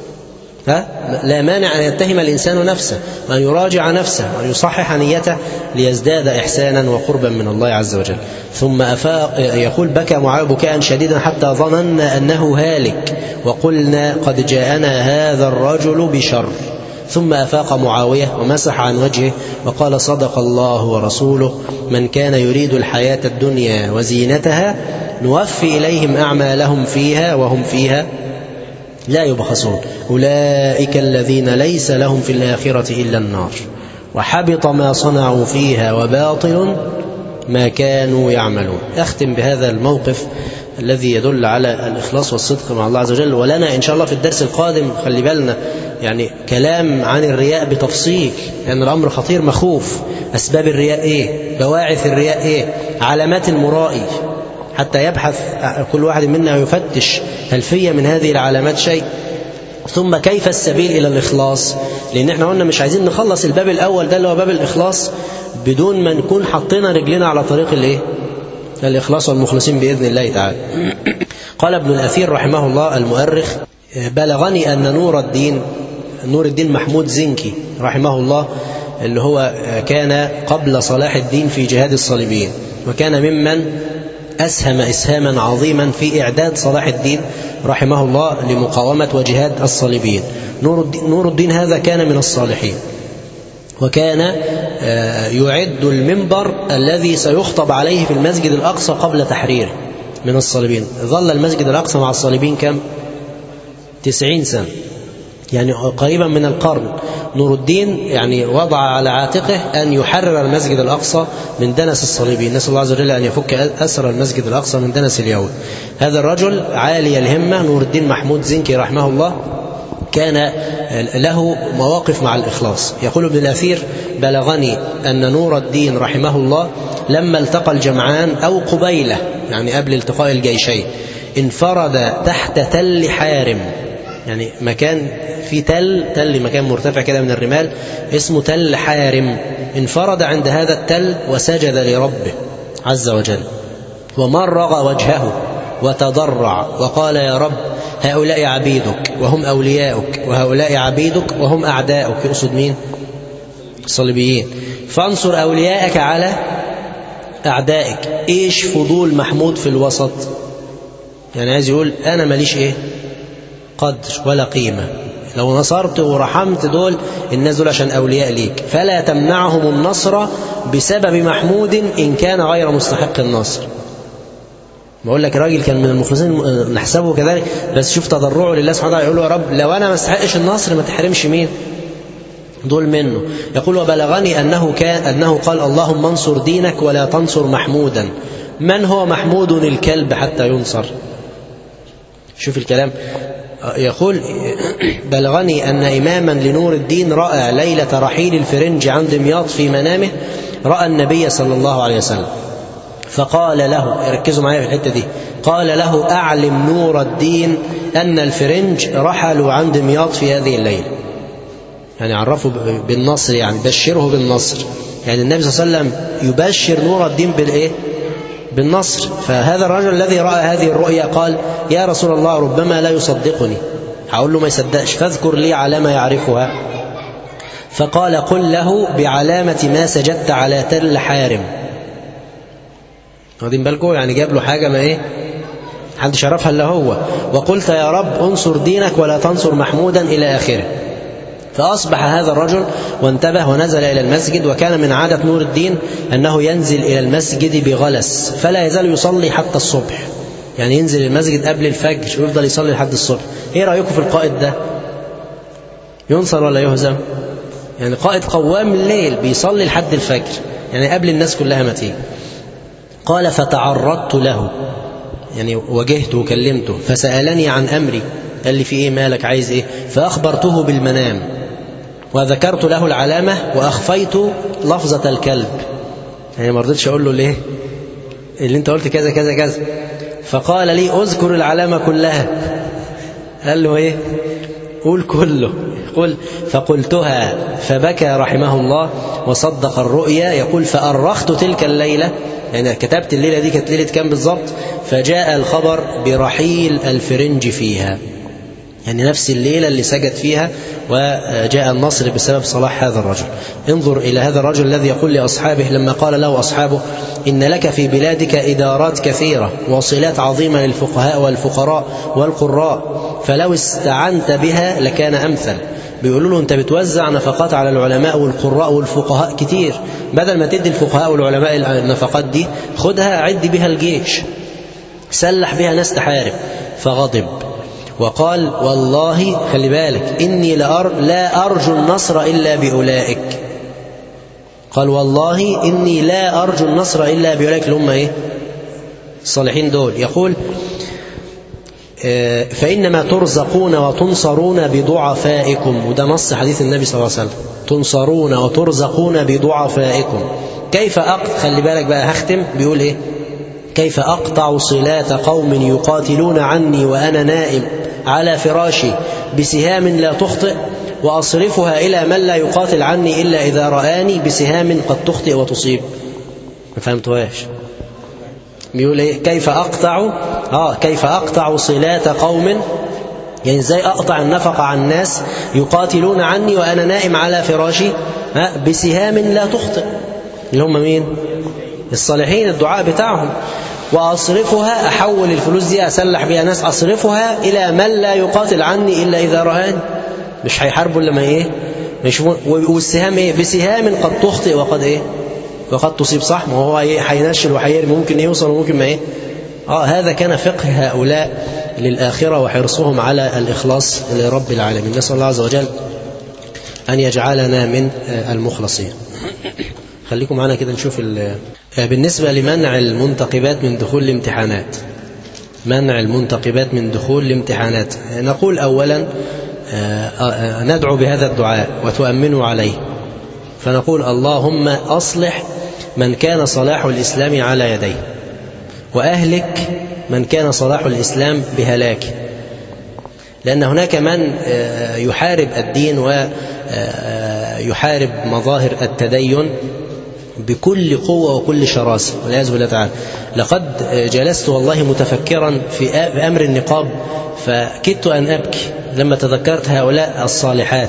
لا مانع أن يتهم الإنسان نفسه وأن يراجع نفسه وأن يصحح نيته ليزداد إحسانا وقربا من الله عز وجل. ثم أفاق، يقول بكى معاوية بكاء شديدا حتى ظننا أنه هالك وقلنا قد جاءنا هذا الرجل بشر. ثم أفاق معاوية ومسح عن وجهه وقال صدق الله ورسوله من كان يريد الحياة الدنيا وزينتها نوفي إليهم أعمالهم فيها وهم فيها لا يبخسون أولئك الذين ليس لهم في الآخرة إلا النار وحبط ما صنعوا فيها وباطل ما كانوا يعملون. أختم بهذا الموقف الذي يدل على الإخلاص والصدق مع الله عز وجل. ولنا إن شاء الله في الدرس القادم خلي بالنا يعني كلام عن الرياء بتفصيل، لأن الأمر خطير مخوف. أسباب الرياء بواعث الرياء علامات المرائي، حتى يبحث كل واحد منا ويفتش هل في من هذه العلامات شيء. ثم كيف السبيل إلى الإخلاص، لأن احنا قلنا مش عايزين نخلص الباب الأول ده اللي هو باب الإخلاص بدون ما نكون حطينا رجلنا على طريق الإخلاص والمخلصين بإذن الله تعالى. قال ابن الأثير رحمه الله المؤرخ بلغني أن نور الدين محمود زنكي رحمه الله اللي هو كان قبل صلاح الدين في جهاد الصليبيين، وكان ممن أسهم إسهاما عظيما في إعداد صلاح الدين رحمه الله لمقاومة وجهاد الصليبيين. نور الدين هذا كان من الصالحين، وكان يعد المنبر الذي سيخطب عليه في المسجد الأقصى قبل تحريره من الصليبين. ظل المسجد الأقصى مع الصليبين كم؟ 90 سنة. يعني قريبا من القرن. نور الدين يعني وضع على عاتقه أن يحرر المسجد الأقصى من دنس الصليبيين، نسأل الله عز وجل أن يفك أسر المسجد الأقصى من دنس اليهود. هذا الرجل عالي الهمة نور الدين محمود زنكي رحمه الله كان له مواقف مع الإخلاص. يقول ابن الأثير: بلغني أن نور الدين رحمه الله لما التقى الجمعان أو قبيله، يعني قبل التقاء الجيشين، انفرد تحت تل حارم، يعني مكان في تل مكان مرتفع كده من الرمال اسمه تل حارم، انفرد عند هذا التل وسجد لربه عز وجل ومرغ وجهه وتضرع وقال: يا رب، هؤلاء عبيدك وهم أولياؤك، وهؤلاء عبيدك وهم أعداؤك. يقصد مين؟ الصليبيين. فانصر أولياءك على أعدائك. إيش فضول محمود في الوسط؟ يعني عايز يقول أنا ماليش إيه قدر ولا قيمة، لو نصرت ورحمت دول الناس دول عشان أولياء ليك، فلا تمنعهم النصر بسبب محمود إن كان غير مستحق النصر. بقول لك راجل كان من المخلصين نحسبه كذلك، بس شوف تضرعه لله سبحانه وتعالى، يقول له: يا رب، لو أنا ما استحقش النصر ما تحرمش مين دول منه. يقول: وبلغني أنه قال: اللهم انصر دينك ولا تنصر محمودا. من هو محمود الكلب حتى ينصر؟ شوف الكلام. يقول: بلغني أن إماما لنور الدين رأى ليلة رحيل الفرنج عن دمياط في منامه، رأى النبي صلى الله عليه وسلم فقال له، ركزوا معايا في الحتة دي، قال له: أعلم نور الدين أن الفرنج رحلوا عن دمياط في هذه الليلة. يعني عرفوا بالنصر، يعني بشره بالنصر، يعني النبي صلى الله عليه وسلم يبشر نور الدين بالإيه؟ بالنصر. فهذا الرجل الذي رأى هذه الرؤيا قال: يا رسول الله، ربما لا يصدقني. هقول له ما يصدقش، فاذكر لي علامة يعرفها. فقال: قل له بعلامة ما سجدت على تل حارم. واخدين بالكم؟ يعني جاب له حاجة ما ايه محدش يعرفها الا هو. وقلت: يا رب، انصر دينك ولا تنصر محمودا إلى آخره. فأصبح هذا الرجل وانتبه ونزل إلى المسجد. وكان من عادة نور الدين أنه ينزل إلى المسجد بغلس فلا يزال يصلي حتى الصبح، يعني ينزل المسجد قبل الفجر ويفضل يصلي لحد الصبح. ايه رأيكم في القائد ده؟ ينصر ولا يهزم؟ يعني قائد قوام الليل بيصلي لحد الفجر، يعني قبل الناس كلها ما تيجي. قال: فتعرضت له، يعني واجهته وكلمته، فسألني عن أمري، قال لي: في إيه؟ مالك؟ عايز إيه؟ فأخبرته بالمنام وذكرت له العلامة وأخفيت لفظة الكلب، يعني ما رضيتش أقول له ليه اللي أنت قلت كذا كذا كذا. فقال لي: أذكر العلامة كلها. قال له: إيه؟ قول كله. قل. فقلتها فبكى رحمه الله وصدق الرؤيا. يقول: فأرخت تلك الليلة، يعني كتبت الليلة دي كانت ليلة كام بالضبط؟ فجاء الخبر برحيل الفرنج فيها، يعني نفس الليلة اللي سجد فيها وجاء النصر بسبب صلاح هذا الرجل. انظر إلى هذا الرجل الذي يقول لأصحابه لما قال له أصحابه: إن لك في بلادك إدارات كثيرة وصلات عظيمة للفقهاء والفقراء والقراء، فلو استعنت بها لكان أمثل. بيقولوا له: أنت بتوزع نفقات على العلماء والقراء والفقهاء كتير، بدل ما تدي الفقهاء والعلماء النفقات دي خدها عد بها الجيش، سلح بها ناس تحارب. فغضب وقال: والله، خلي بالك، إني لا أرجو النصر إلا بأولئك. قال: والله إني لا أرجو النصر إلا بأولئك، اللي هم إيه؟ الصالحين دول. يقول: فإنما ترزقون وتنصرون بضعفائكم، وده نص حديث النبي صلى الله عليه وسلم: تنصرون وترزقون بضعفائكم. كيف خلي بالك بقى، هختم بيقول إيه؟ كيف أقطع صلات قوم يقاتلون عني وأنا نائم على فراشي بسهام لا تخطئ، وأصرفها إلى من لا يقاتل عني إلا إذا رآني بسهام قد تخطئ وتصيب. ما فهمتوهاش؟ بيقول إيه؟ كيف أقطع صلات قوم، يعني إزاي أقطع النفقة عن ناس يقاتلون عني وأنا نائم على فراشي بسهام لا تخطئ، اللي هم مين؟ الصالحين، الدعاء بتاعهم. وأصرفها، أحول الفلوس دي أسلح بها ناس، أصرفها إلى من لا يقاتل عني إلا إذا رآني، مش هيحاربوا لما إيه يشوفون. والسهام إيه؟ بسهام قد تخطئ وقد إيه وقد تصيب. صح، ما هو هينشل وهيرمي، ممكن يوصل وممكن ما إيه. هذا كان فقه هؤلاء للآخرة وحرصهم على الإخلاص لرب العالمين. نسأل الله عز وجل أن يجعلنا من المخلصين. خليكم معنا كده نشوف بالنسبة لمنع المنتقبات من دخول الامتحانات، منع المنتقبات من دخول الامتحانات، نقول أولا ندعو بهذا الدعاء وتؤمنوا عليه، فنقول اللهم أصلح من كان صلاح الإسلام على يديه، وأهلك من كان صلاح الإسلام بهلاكه، لأن هناك من يحارب الدين ويحارب مظاهر التدين بكل قوة وكل شراسة والعياذ بالله تعالى. لقد جلست والله متفكرا في أمر النقاب فكدت أن أبكي لما تذكرت هؤلاء الصالحات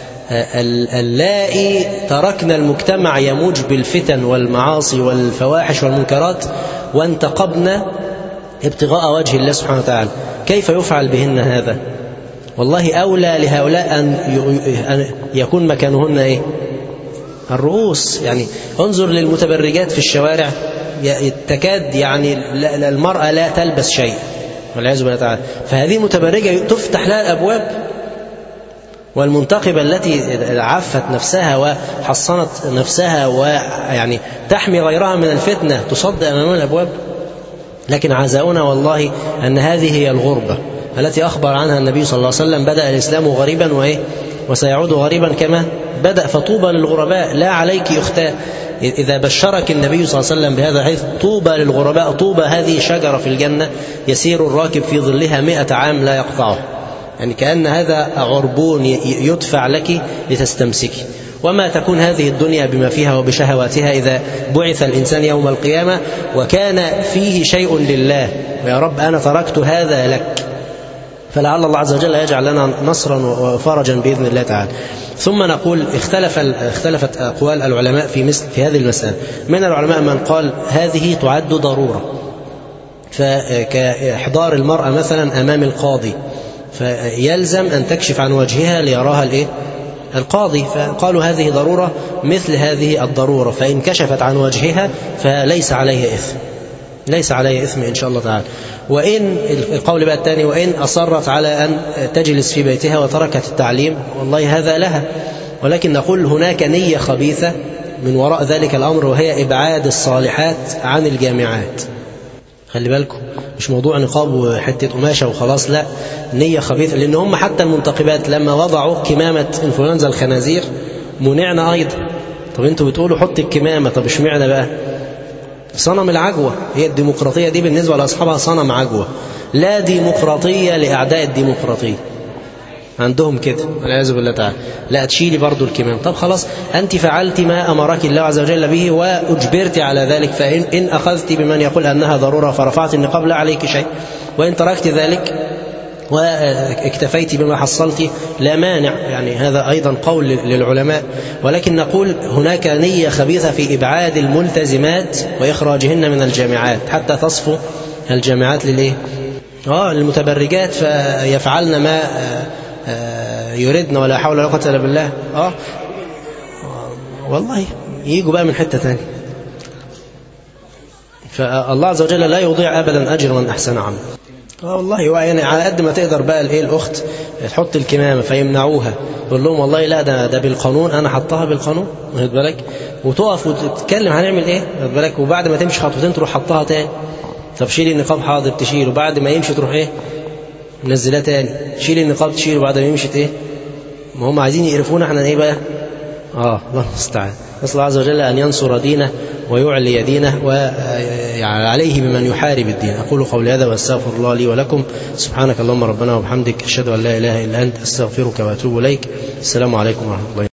اللائي تركنا المجتمع يموج بالفتن والمعاصي والفواحش والمنكرات وانتقبنا ابتغاء وجه الله سبحانه وتعالى. كيف يفعل بهن هذا؟ والله أولى لهؤلاء أن يكون مكانهن إيه؟ الرؤوس. يعني انظر للمتبرجات في الشوارع، تكاد يعني المرأة لا تلبس شيء والعياذ بالله تعالى، فهذه متبرجة تفتح لها الأبواب، والمنتقبة التي عفت نفسها وحصنت نفسها ويعني تحمي غيرها من الفتنة تصد أمام الأبواب. لكن عزاؤنا والله أن هذه هي الغربة التي أخبر عنها النبي صلى الله عليه وسلم: بدأ الإسلام غريبا وسيعود غريبا كما بدأ، فطوبى للغرباء. لا عليك أختاه، إذا بشرك النبي صلى الله عليه وسلم بهذا حيث طوبى للغرباء، طوبى هذه شجرة في الجنة يسير الراكب في ظلها 100 عام لا يقطعه، يعني كأن هذا عربون يدفع لك لتستمسكي. وما تكون هذه الدنيا بما فيها وبشهواتها إذا بعث الإنسان يوم القيامة وكان فيه شيء لله، ويا رب أنا تركت هذا لك، فلعل الله عز وجل يجعل لنا نصرا وفرجا بإذن الله تعالى. ثم نقول اختلفت أقوال العلماء في هذه المسألة. من العلماء من قال هذه تعد ضرورة، فكإحضار المرأة مثلا أمام القاضي فيلزم أن تكشف عن وجهها ليراها القاضي، فقالوا هذه ضرورة مثل هذه الضرورة، فإن كشفت عن وجهها فليس عليها إثم، ليس عليه إثم إن شاء الله تعالى. وإن القول بقى الثاني، وإن أصرت على أن تجلس في بيتها وتركت التعليم والله هذا لها، ولكن نقول هناك نية خبيثة من وراء ذلك الأمر، وهي إبعاد الصالحات عن الجامعات. خلي بالكم، مش موضوع نقاب وحتة قماشة وخلاص، لا، نية خبيثة، لأن هم حتى المنتقبات لما وضعوا كمامة إنفلونزا الخنازير منعنا أيضا. طب أنتوا بتقولوا حط الكمامة، طب اشمعنى بقى؟ صنم العجوة، هي الديمقراطية دي بالنسبة لأصحابها صنم عجوة، لا ديمقراطية لأعداء الديمقراطية عندهم كده والعياذ بالله تعالى. لا تشيلي برضو الكمام، طب خلاص أنت فعلت ما أمرك الله عز وجل به وأجبرت على ذلك، فإن أخذت بمن يقول أنها ضرورة فرفعت النقاب لا عليك شيء، وإن تركت ذلك واكتفيت بما حصلت لا مانع، يعني هذا أيضا قول للعلماء. ولكن نقول هناك نية خبيثة في إبعاد الملتزمات وإخراجهن من الجامعات حتى تصفو الجامعات للمتبرجات فيفعلن ما يردن ولا حول ولا قوة إلا بالله. والله ييجوا بقى من حتة تانية، فالله عز وجل لا يضيع أبدا أجر من أحسن عمل. والله يعني على قد ما تقدر بقى الأخت تحط الكمامة فيمنعوها، تقول لهم والله لا ده بالقانون، أنا حطها بالقانون، واخد بالك، وتقف وتتكلم هنعمل إيه، واخد بالك، وبعد ما تمشي خطوتين تروح حطها تاني. طب شيل النقاب، حاضر تشيل، وبعد ما يمشي تروح إيه نزلها تاني، شيل النقاب تشيل، وبعد ما يمشي إيه، ما هم عايزين يقرفونا احنا إيه بقى. الله المستعان. نسأل الله عز وجل أن ينصر دينه ويعلي دينه وعليه بمن يحارب الدين. أقول قولي هذا وأستغفر الله لي ولكم. سبحانك اللهم ربنا وبحمدك، أشهد أن لا إله إلا أنت، أستغفرك وأتوب إليك. السلام عليكم ورحمة الله.